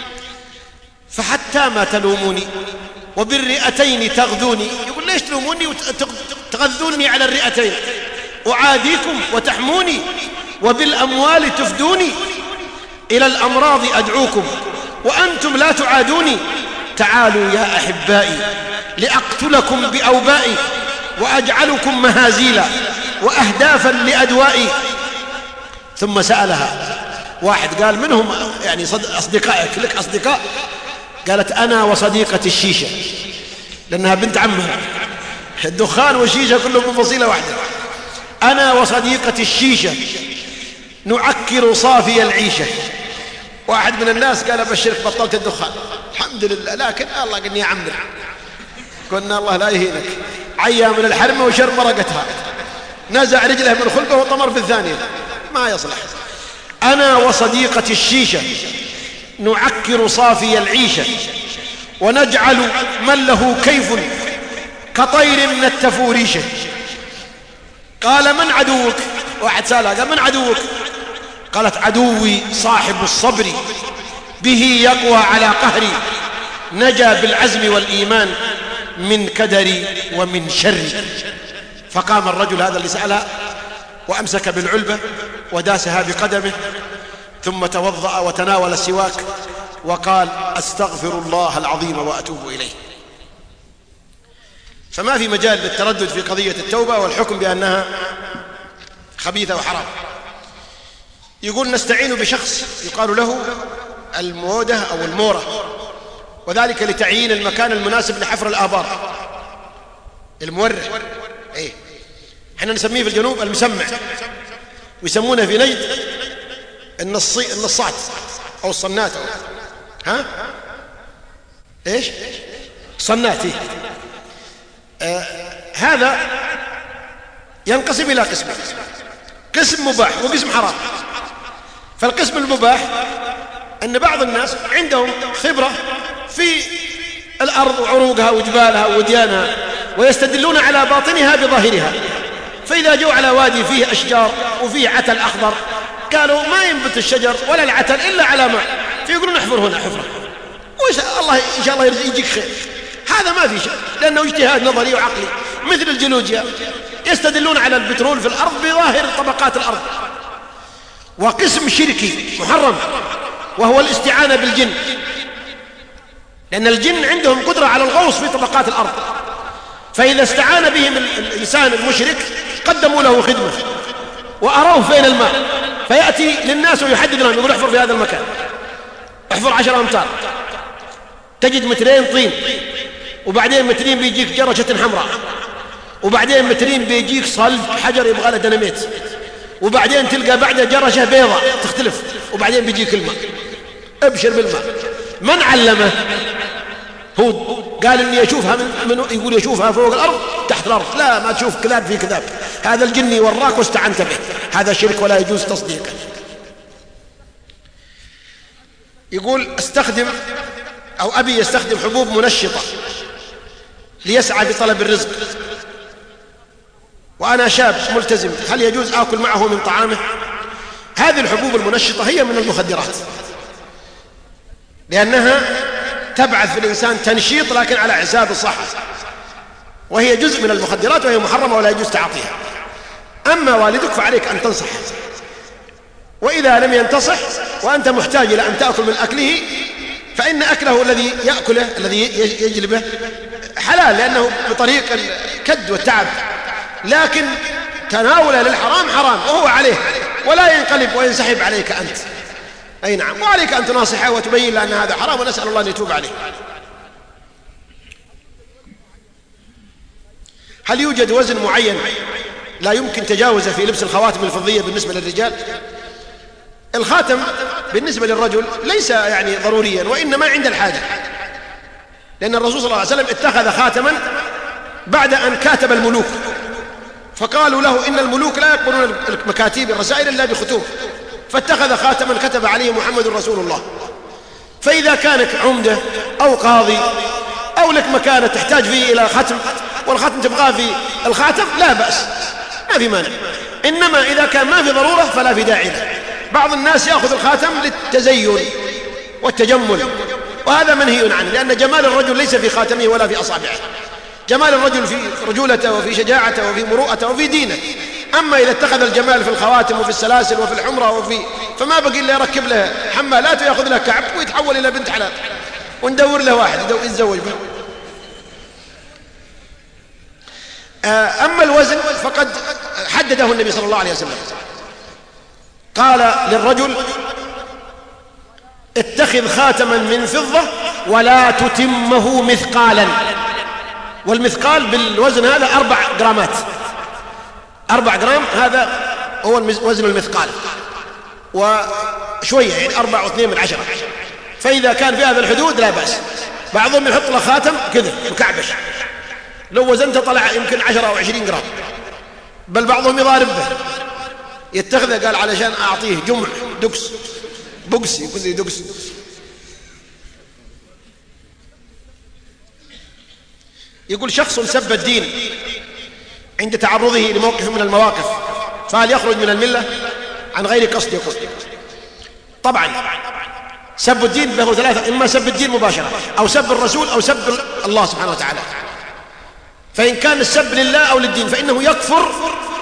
فحتى ما تلوموني وبالرئتين تغذوني. يقول ليش تلوموني وتغذوني على الرئتين؟ أعاديكم وتحموني وبالأموال تفدوني، إلى الأمراض أدعوكم وأنتم لا تعادوني، تعالوا يا أحبائي لأقتلكم بأوبائي وأجعلكم مهازيلا وأهدافا لأدوائي. ثم سألها واحد قال منهم يعني أصدقائك، لك أصدقاء؟ قالت أنا وصديقة الشيشة، لأنها بنت عمها، الدخان والشيشة كلهم من فصيلة واحدة. أنا وصديقة الشيشة نعكر صافي العيشة. واحد من الناس قال أبشرك بطلت الدخان، الحمد لله، لكن الله قلني يعمر، قلنا الله لا يهينك، عيا من الحرمة وشرب مرقتها، نزع رجله من خلقه وطمر في الثانية، ما يصلح. أنا وصديقة الشيشة نعكر صافي العيشة ونجعل من له كيف كطير من التفوريشة. قال من عدوك؟ واحد سألها قال من عدوك؟ قالت عدوي صاحب الصبر، به يقوى على قهري، نجا بالعزم والإيمان من كدري ومن شري. فقام الرجل هذا اللي سألها وأمسك بالعلبة وداسها بقدمه، ثم توضأ وتناول السواك وقال أستغفر الله العظيم وأتوب إليه. فما في مجال للتردد في قضية التوبة والحكم بأنها خبيثة وحرام. يقول نستعين بشخص يقال له المودة أو المورة، وذلك لتعيين المكان المناسب لحفر الآبار. المورة إيه، احنا نسميه في الجنوب المسمع، ويسمونه في نجد النصات أو الصنات أو ها إيش صنات. هذا ينقسم إلى قسمين، قسم مباح وقسم حرام. فالقسم المباح أن بعض الناس عندهم خبرة في الأرض وعروقها وجبالها ووديانها، ويستدلون على باطنها بظاهرها، فإذا جو على وادي فيه أشجار وفيه عتل أخضر قالوا ما ينبت الشجر ولا العتل إلا على ماء، فيقولون احفر هنا حفرة، الله إن شاء الله يجيك خير. هذا ما في شيء، لأنه اجتهاد نظري وعقلي، مثل الجيولوجيا يستدلون على البترول في الأرض بظاهر طبقات الأرض. وقسم شركي محرم وهو الاستعانة بالجن، لأن الجن عندهم قدرة على الغوص في طبقات الأرض، فإذا استعان بهم الإنسان المشرك قدموا له خدمة وأروه فين الماء، فيأتي للناس ويحدد لهم يقول احفر في هذا المكان، احفر 10 أمتار، تجد 2 متر طين، وبعدين 2 متر بيجيك جرشة حمراء، وبعدين 2 متر بيجيك صلب حجر يبغى له ديناميت، وبعدين تلقى بعده جرشة بيضاء تختلف، وبعدين بيجيك الماء. ابشر بالماء. من علمه؟ هو قال اني اشوفها من يقول يشوفها فوق الارض تحت الارض، لا ما تشوف كذاب في كذاب، هذا الجني وراك واستعنت به، هذا شرك ولا يجوز تصديقه. يقول استخدم او ابي يستخدم حبوب منشطه ليسعى بطلب الرزق، وانا شاب ملتزم، هل يجوز اكل معه من طعامه؟ هذه الحبوب المنشطه هي من المخدرات، لانها تبعث في الإنسان تنشيط لكن على حساب الصحة، وهي جزء من المخدرات وهي محرمة ولا يجوز تعاطيها. أما والدك فعليك أن تنصحه، وإذا لم ينتصح وأنت محتاج إلى أن تأكل من أكله فإن أكله الذي يأكله الذي يجلبه حلال، لأنه بطريق الكد والتعب، لكن تناوله للحرام حرام وهو عليه، ولا ينقلب وينسحب عليك أنت. أي نعم، وعليك أن تناصحه وتبين له أن هذا حرام، ونسأل الله أن يتوب عليه. هل يوجد وزن معين لا يمكن تجاوزه في لبس الخواتم الفضية بالنسبة للرجال؟ الخاتم بالنسبة للرجل ليس يعني ضروريا، وإنما عند الحاجة، لأن الرسول صلى الله عليه وسلم اتخذ خاتما بعد أن كاتب الملوك، فقالوا له إن الملوك لا يقبلون المكاتيب الرسائل إلا بختوم، فاتخذ خاتما كتب عليه محمد رسول الله. فإذا كانك عمدة أو قاضي أو لك مكانة تحتاج فيه إلى ختم والختم تبغاه في الخاتم لا بأس، ما في مانع. إنما إذا كان ما في ضرورة فلا في داعي له. بعض الناس يأخذ الخاتم للتزين والتجمل، وهذا منهي عنه، لأن جمال الرجل ليس في خاتمه ولا في أصابعه، جمال الرجل في رجولته وفي شجاعته وفي مروءته وفي دينه. أما إذا اتخذ الجمال في الخواتم وفي السلاسل وفي الحمرة فما بقي إلا يركب له حمالات ويأخذ له كعب ويتحول إلى بنت حلال وندور له واحد يتزوج به. أما الوزن فقد حدده النبي صلى الله عليه وسلم، قال للرجل اتخذ خاتما من فضة ولا تتمه مثقالا، والمثقال بالوزن هذا 4 جرامات، 4 جرام هذا هو وزن المثقال، وشوية يعني 4.2. فإذا كان في هذا الحدود لا بأس. بعضهم يحط له خاتم كذا مكعبش، لو وزنته طلع يمكن 10 أو 20 جرام، بل بعضهم يضارب به يتخذه، قال علشان أعطيه جمع دكس بوكس، يكون لي دكس. يقول شخص سب الدين عند تعرضه لموقف من المواقف، فهل يخرج من الملة عن غير قصد؟ يقول طبعا سب الدين له 3، إما سب الدين مباشرة أو سب الرسول أو سب الله سبحانه وتعالى. فإن كان السب لله أو للدين فإنه يكفر،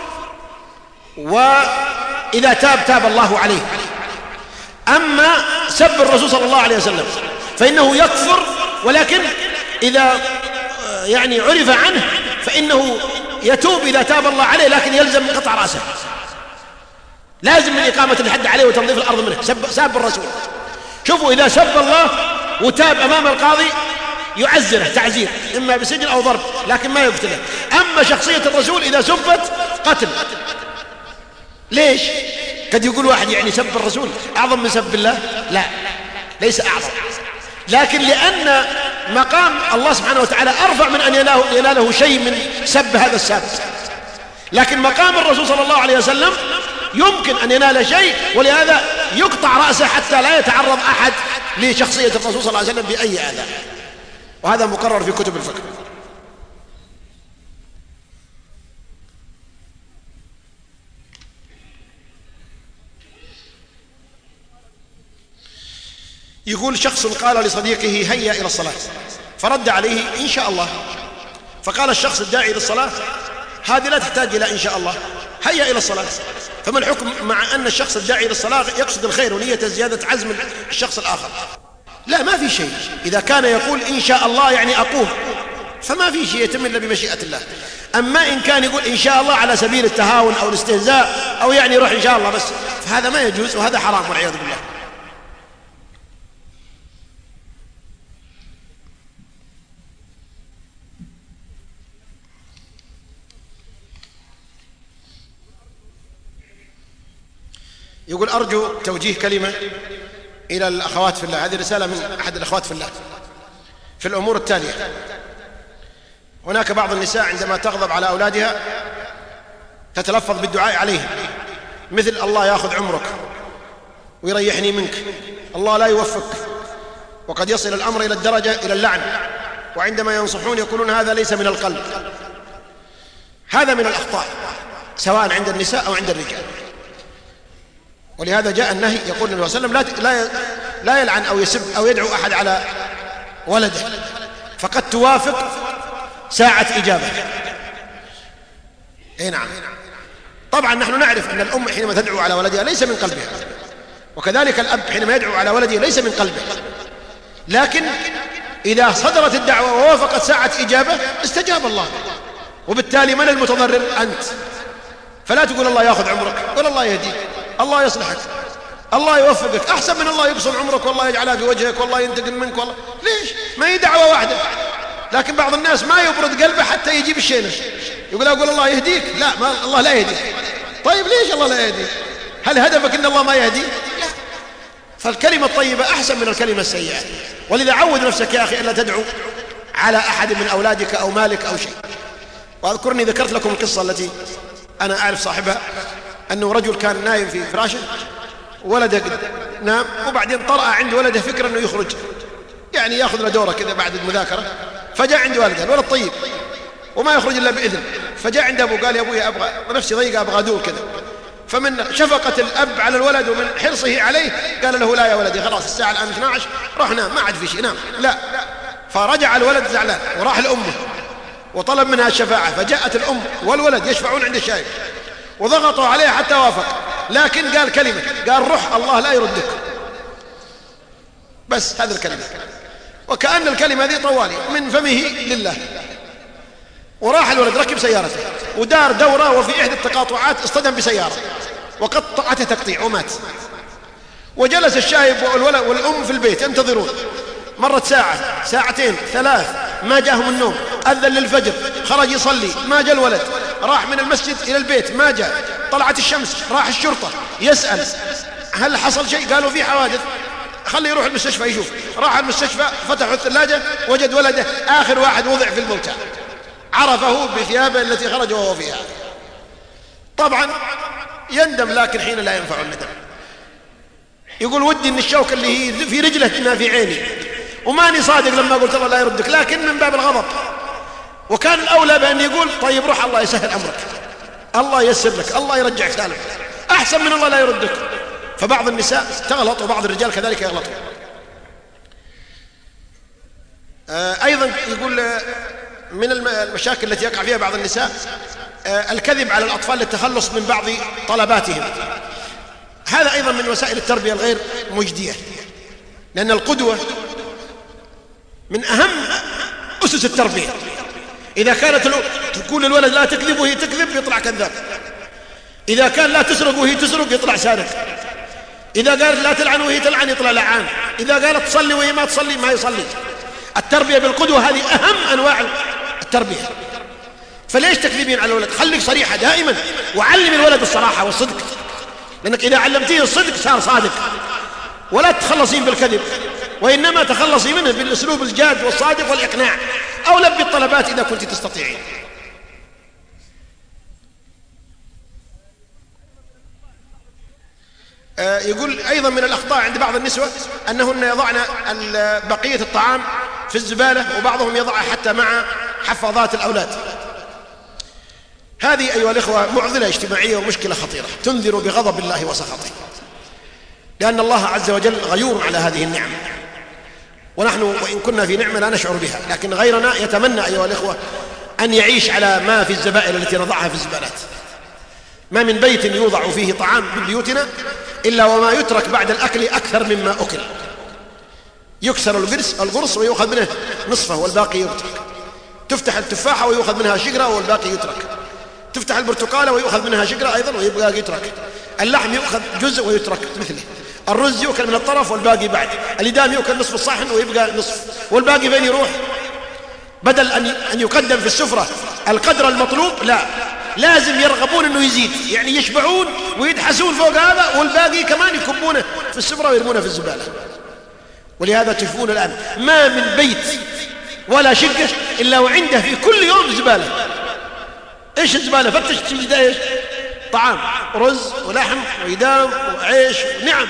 وإذا تاب الله عليه. أما سب الرسول صلى الله عليه وسلم فإنه يكفر، ولكن إذا يعني عرف عنه فإنه يتوب إذا تاب الله عليه، لكن يلزم من قطع رأسه، لازم من إقامة الحد عليه وتنظيف الأرض منه. سب الرسول، شوفوا إذا سب الله وتاب أمام القاضي يعزره تعزير، إما بسجن أو ضرب، لكن ما يقتله. أما شخصية الرسول إذا سبت قتل. ليش؟ قد يقول واحد يعني سب الرسول أعظم من سب الله، لا ليس أعظم، لكن لأن مقام الله سبحانه وتعالى أرفع من أن يناله شيء من سب هذا الساب. لكن مقام الرسول صلى الله عليه وسلم يمكن أن ينال شيء، ولهذا يقطع رأسه حتى لا يتعرض أحد لشخصية الرسول صلى الله عليه وسلم بأي أذى، وهذا مقرر في كتب الفقه. يقول شخص قال لصديقه هيا إلى الصلاة، فرد عليه إن شاء الله، فقال الشخص الداعي للصلاة هذه لا تحتاج إلى إن شاء الله، هيا إلى الصلاة. فما الحكم مع أن الشخص الداعي للصلاة يقصد الخير ونية زيادة عزم الشخص الآخر؟ لا، ما في شيء. إذا كان يقول إن شاء الله يعني أقوم، فما في شيء يتم إلا بمشيئة الله. أما إن كان يقول إن شاء الله على سبيل التهاون أو الاستهزاء أو يعني روح إن شاء الله بس، فهذا ما يجوز وهذا حرام والعياذ بالله. يقول أرجو توجيه كلمة إلى الأخوات في الله. هذه رسالة من أحد الأخوات في الله في الأمور التالية. هناك بعض النساء عندما تغضب على أولادها تتلفظ بالدعاء عليهم، مثل الله يأخذ عمرك ويريحني منك، الله لا يوفق، وقد يصل الأمر إلى الدرجة إلى اللعن. وعندما ينصحون يقولون هذا ليس من القلب. هذا من الأخطاء سواء عند النساء أو عند الرجال، ولهذا جاء النهي. يقول النبي صلى الله عليه وسلم لا يلعن أو يسب أو يدعو أحد على ولده، فقد توافق ساعة إجابة. أي نعم. طبعا نحن نعرف أن الأم حينما تدعو على ولدها ليس من قلبها، وكذلك الأب حينما يدعو على ولده ليس من قلبه، لكن إذا صدرت الدعوة ووافقت ساعة إجابة استجاب الله، وبالتالي من المتضرر؟ أنت. فلا تقول الله يأخذ عمرك، قل الله يهديك، الله يصلحك، الله يوفقك، أحسن من الله يقسم عمرك والله يجعلها في وجهك والله ينتقم منك والله. ليش؟ ما هي دعوة واحدة. لكن بعض الناس ما يبرد قلبه حتى يجيب الشينة، يقول الله يهديك، لا، ما الله لا يهديك. طيب ليش الله لا يهديك؟ هل هدفك أن الله ما يهدي؟ لا. فالكلمة الطيبة أحسن من الكلمة السيئة. ولذا عود نفسك يا أخي ألا تدعو على أحد من أولادك أو مالك أو شيء. وأذكرني ذكرت لكم القصة التي أنا أعرف صاحبها، أنه رجل كان نايم في فراشه، ولده نام، وبعدين طرأ عند ولده فكرة أنه يخرج يعني يأخذ له دورة كذا بعد المذاكرة، فجاء عند والده، الولد طيب وما يخرج إلا بإذن، فجاء عند أبوه قال: يا أبوي أبغى نفسي ضيقة، أبغى أدور كذا. فمن شفقة الأب على الولد ومن حرصه عليه قال له: لا يا ولدي، خلاص الساعة الآن 12، روح نام، ما عاد في شيء، نام. لا، فرجع الولد زعلان وراح لأمه وطلب منها الشفاعة، فجاءت الأم والولد يشفعون عند الشايب وضغطوا عليه حتى وافق، لكن قال كلمة، قال: روح الله لا يردك، بس هذه الكلمة، وكأن الكلمة هذه طوالي من فمه لله. وراح الولد ركب سيارته ودار دورة، وفي إحدى التقاطعات اصطدم بسيارة وقطعته تقطيع ومات. وجلس الشايب والولد والأم في البيت ينتظرون. مرت ساعة، ساعتين، 3، ما جاءهم النوم. أذن للفجر، خرج يصلي، ما جاء الولد. راح من المسجد إلى البيت، ما جاء. طلعت الشمس، راح الشرطة يسأل: هل حصل شيء؟ قالوا: في حوادث، خليه يروح المستشفى يشوف. راح المستشفى، فتحوا الثلاجة، وجد ولده آخر واحد وضع في الموتى، عرفه بثيابه التي خرج وهو فيها. طبعا يندم، لكن حين لا ينفع الندم. يقول: ودي ان الشوكة اللي هي في رجله انها في عيني، وماني صادق لما قلت الله لا يردك، لكن من باب الغضب. وكان الأولى بأن يقول: طيب روح، الله يسهل أمرك، الله ييسر لك، الله يرجعك سالم، أحسن من الله لا يردك. فبعض النساء تغلط وبعض الرجال كذلك يغلطون. أيضا يقول من المشاكل التي يقع فيها بعض النساء الكذب على الأطفال للتخلص من بعض طلباتهم. هذا أيضا من وسائل التربية الغير مجدية، لأن القدوة من أهم أسس التربية. إذا كانت تقول الولد لا تكذب وهي تكذب يطلع كذاب، إذا كان لا تسرق وهي تسرق يطلع سارق، إذا قالت لا تلعن وهي تلعن يطلع لعان، إذا قالت تصلي وهي ما تصلي ما يصلي. التربية بالقدوة هذه أهم أنواع التربية. فليش تكذبين على الولد؟ خليك صريحة دائما، وعلم الولد الصراحة والصدق، لأنك إذا علمتيه الصدق صار صادق. ولا تتخلصين بالكذب، وإنما تخلصي منه بالأسلوب الجاد والصادق والإقناع، أو لبي الطلبات إذا كنت تستطيعين. يقول أيضا من الأخطاء عند بعض النسوة أنهن يضعن بقية الطعام في الزبالة، وبعضهم يضعها حتى مع حفاضات الأولاد. هذه أيها الإخوة معضلة اجتماعية ومشكلة خطيرة تنذر بغضب الله وسخطه، لأن الله عز وجل غيور على هذه النعم، ونحن وإن كنا في نعمة لا نشعر بها، لكن غيرنا يتمنى أيها الإخوة أن يعيش على ما في الزبائن التي نضعها في الزبالات. ما من بيت يوضع فيه طعام من بيوتنا إلا وما يترك بعد الأكل أكثر مما أكل. يكسر القرص ويؤخذ منه نصفه والباقي يترك، تفتح التفاحة ويؤخذ منها شجرة والباقي يترك، تفتح البرتقالة ويؤخذ منها شجرة أيضا ويبقى يترك، اللحم يؤخذ جزء ويترك مثله، الرز يؤكل من الطرف والباقي بعد، الإدام يؤكل نصف الصحن ويبقى نصف، والباقي فين يروح؟ بدل أن يقدم في السفرة القدر المطلوب، لا، لازم يرغبون أنه يزيد، يعني يشبعون ويدحسون فوق هذا، والباقي كمان يكبونه في السفرة ويرمونه في الزبالة. ولهذا تشوفون الآن ما من بيت ولا شقة إلا وعنده في كل يوم زبالة. إيش الزبالة؟ فتش تجد إيش؟ طعام، رز ولحم وإدام وعيش، نعم.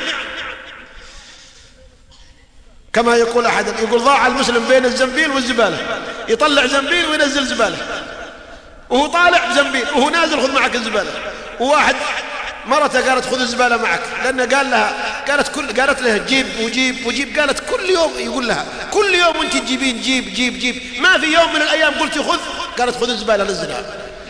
كما يقول أحد، يقول: ضاع المسلم بين الزنبيل والزبالة، يطلع زنبيل وينزل زبالة، وهو طالع بزنبيل وهو نازل خذ معك الزبالة. وواحد مرته قالت: خذ الزبالة معك، لأنه قال لها، قالت له جيب وجيب وجيب، قالت كل يوم يقول لها كل يوم أنت تجيبين جيب جيب جيب، ما في يوم من الأيام قلت خذ؟ قالت: خذ الزبالة نزلها.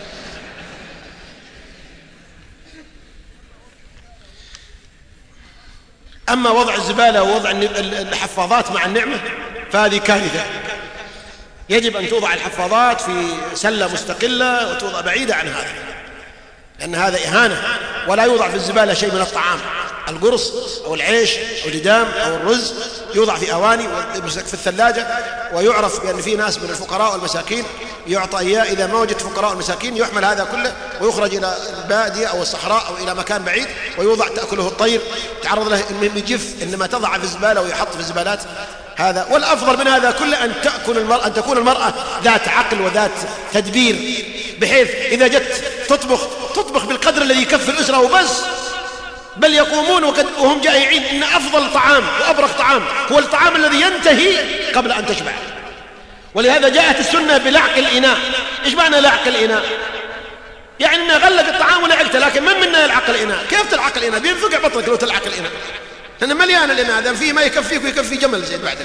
أما وضع الزبالة ووضع الحفاضات مع النعمة فهذه كارثة. يجب أن توضع الحفاضات في سلة مستقلة وتوضع بعيدة عن هذا، لأن هذا إهانة. ولا يوضع في الزبالة شيء من الطعام، القرص أو العيش أو الإدام أو الرز يوضع في أواني ويمسك في الثلاجة، ويعرف بأن في ناس من الفقراء والمساكين يعطى إياه. إذا ما وجدت فقراء والمساكين يحمل هذا كله ويخرج إلى البادية أو الصحراء أو إلى مكان بعيد ويوضع تأكله الطير، تعرض له من يجف. إنما تضع في الزبالة ويحط في الزبالات هذا. والأفضل من هذا كله أن تكون المرأة ذات عقل وذات تدبير، بحيث إذا جت تطبخ بالقدر الذي يكفي الأسرة وبس، بل يقومون وهم جائعين. إن أفضل طعام وأبرك طعام هو الطعام الذي ينتهي قبل أن تشبع. ولهذا جاءت السنة بلعق الإناء. إيش معنى لعق الإناء؟ يعني إنه غلق الطعام ولعقته، لكن من منا يلعق الإناء؟ كيف تلعق الإناء؟ بينفقع بطنك لو تلعق الإناء، لأنه مليان الإناء، هذا فيه ما يكفيك ويكفي جمل زيد بعدك.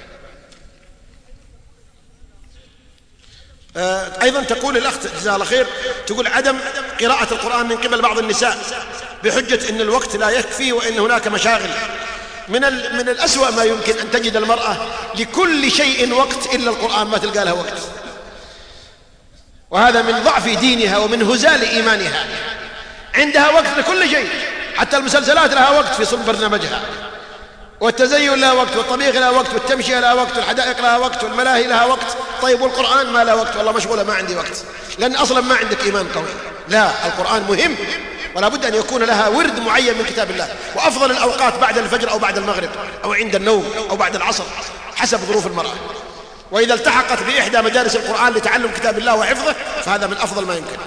أيضا تقول الأخت جزاها الله خير، تقول عدم قراءة القرآن من قبل بعض النساء بحجة أن الوقت لا يكفي وأن هناك مشاغل. من الأسوأ ما يمكن أن تجد المرأة لكل شيء وقت إلا القرآن ما تلقى لها وقت، وهذا من ضعف دينها ومن هزال إيمانها. عندها وقت لكل شيء، حتى المسلسلات لها وقت في صنف برنامجها، والتزين لها وقت، والطبيخ لها وقت، والتمشية لها وقت، والحدائق لها وقت، والملاهي لها وقت. طيب والقرآن ما له وقت؟ والله مشغولة ما عندي وقت، لأن أصلا ما عندك إيمان قوي. لا، القرآن مهم ولا بد أن يكون لها ورد معين من كتاب الله، وأفضل الأوقات بعد الفجر أو بعد المغرب أو عند النوم أو بعد العصر حسب ظروف المرأة. وإذا التحقت بإحدى مدارس القرآن لتعلم كتاب الله وحفظه فهذا من أفضل ما يمكن.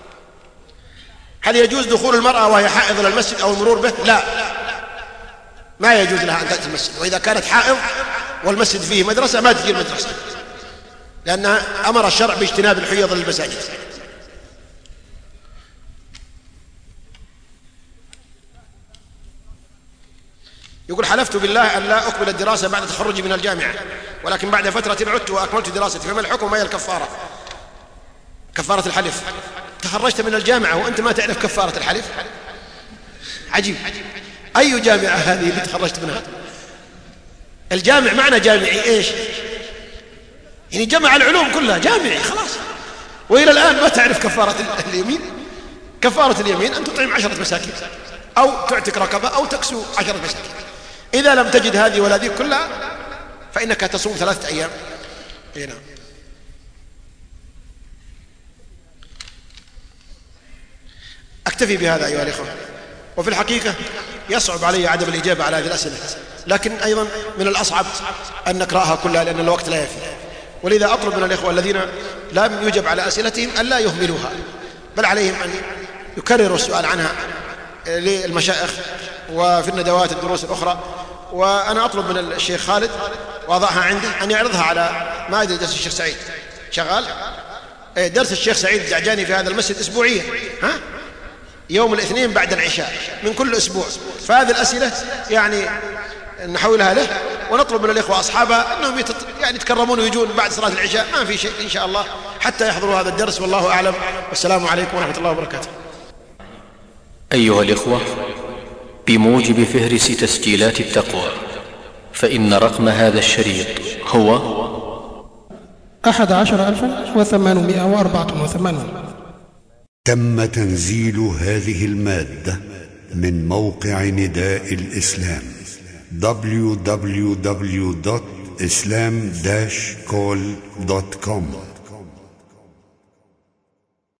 هل يجوز دخول المرأة وهي حائض إلى المسجد أو المرور به؟ لا، ما يجوز لها أن تأتي المسجد. وإذا كانت حائض والمسجد فيه مدرسة ما تجي المدرسة، لأنها أمر الشرع باجتناب الحيض للمساجد. يقول حلفت بالله أن لا أكمل الدراسة بعد تخرجي من الجامعة، ولكن بعد فترة عدت وأكملت دراستي، فما الحكم وما هي الكفارة؟ كفارة الحلف. تخرجت من الجامعة وأنت ما تعرف كفارة الحلف؟ عجيب. أي جامعة هذه اللي تخرجت منها؟ الجامع معنى جامعي إيش؟ يعني جمع العلوم كلها جامعي خلاص. وإلى الآن ما تعرف كفارة اليمين؟ كفارة اليمين أن تطعم 10 مساكين أو تعتق رقبة أو تكسو 10 مساكين. إذا لم تجد هذه ولا ذيك كلها فإنك تصوم 3 أيام. هنا أكتفي بهذا أيها الإخوة. وفي الحقيقة يصعب علي عدم الإجابة على هذه الأسئلة، لكن أيضا من الأصعب أن نقرأها كلها لأن الوقت لا يفي. ولذا أطلب من الإخوة الذين لم يجب على أسئلتهم أن لا يهملوها، بل عليهم أن يكرروا السؤال عنها للمشايخ وفي الندوات الدروس الأخرى. وأنا أطلب من الشيخ خالد وأضعها عنده أن يعرضها على ما أدري درس الشيخ سعيد شغال، درس الشيخ سعيد الزعجاني في هذا المسجد أسبوعيا، يوم الاثنين بعد العشاء من كل أسبوع. فهذه الأسئلة يعني نحولها له، ونطلب من الإخوة أصحابها أنهم يتكرمون ويجون بعد صلاة العشاء، ما في شيء إن شاء الله حتى يحضروا هذا الدرس. والله أعلم، والسلام عليكم ورحمة الله وبركاته. أيها الإخوة، بموجب فهرس تسجيلات التقوى فإن رقم هذا الشريط هو 11,884. تم تنزيل هذه المادة من موقع نداء الإسلام www.islam-call.com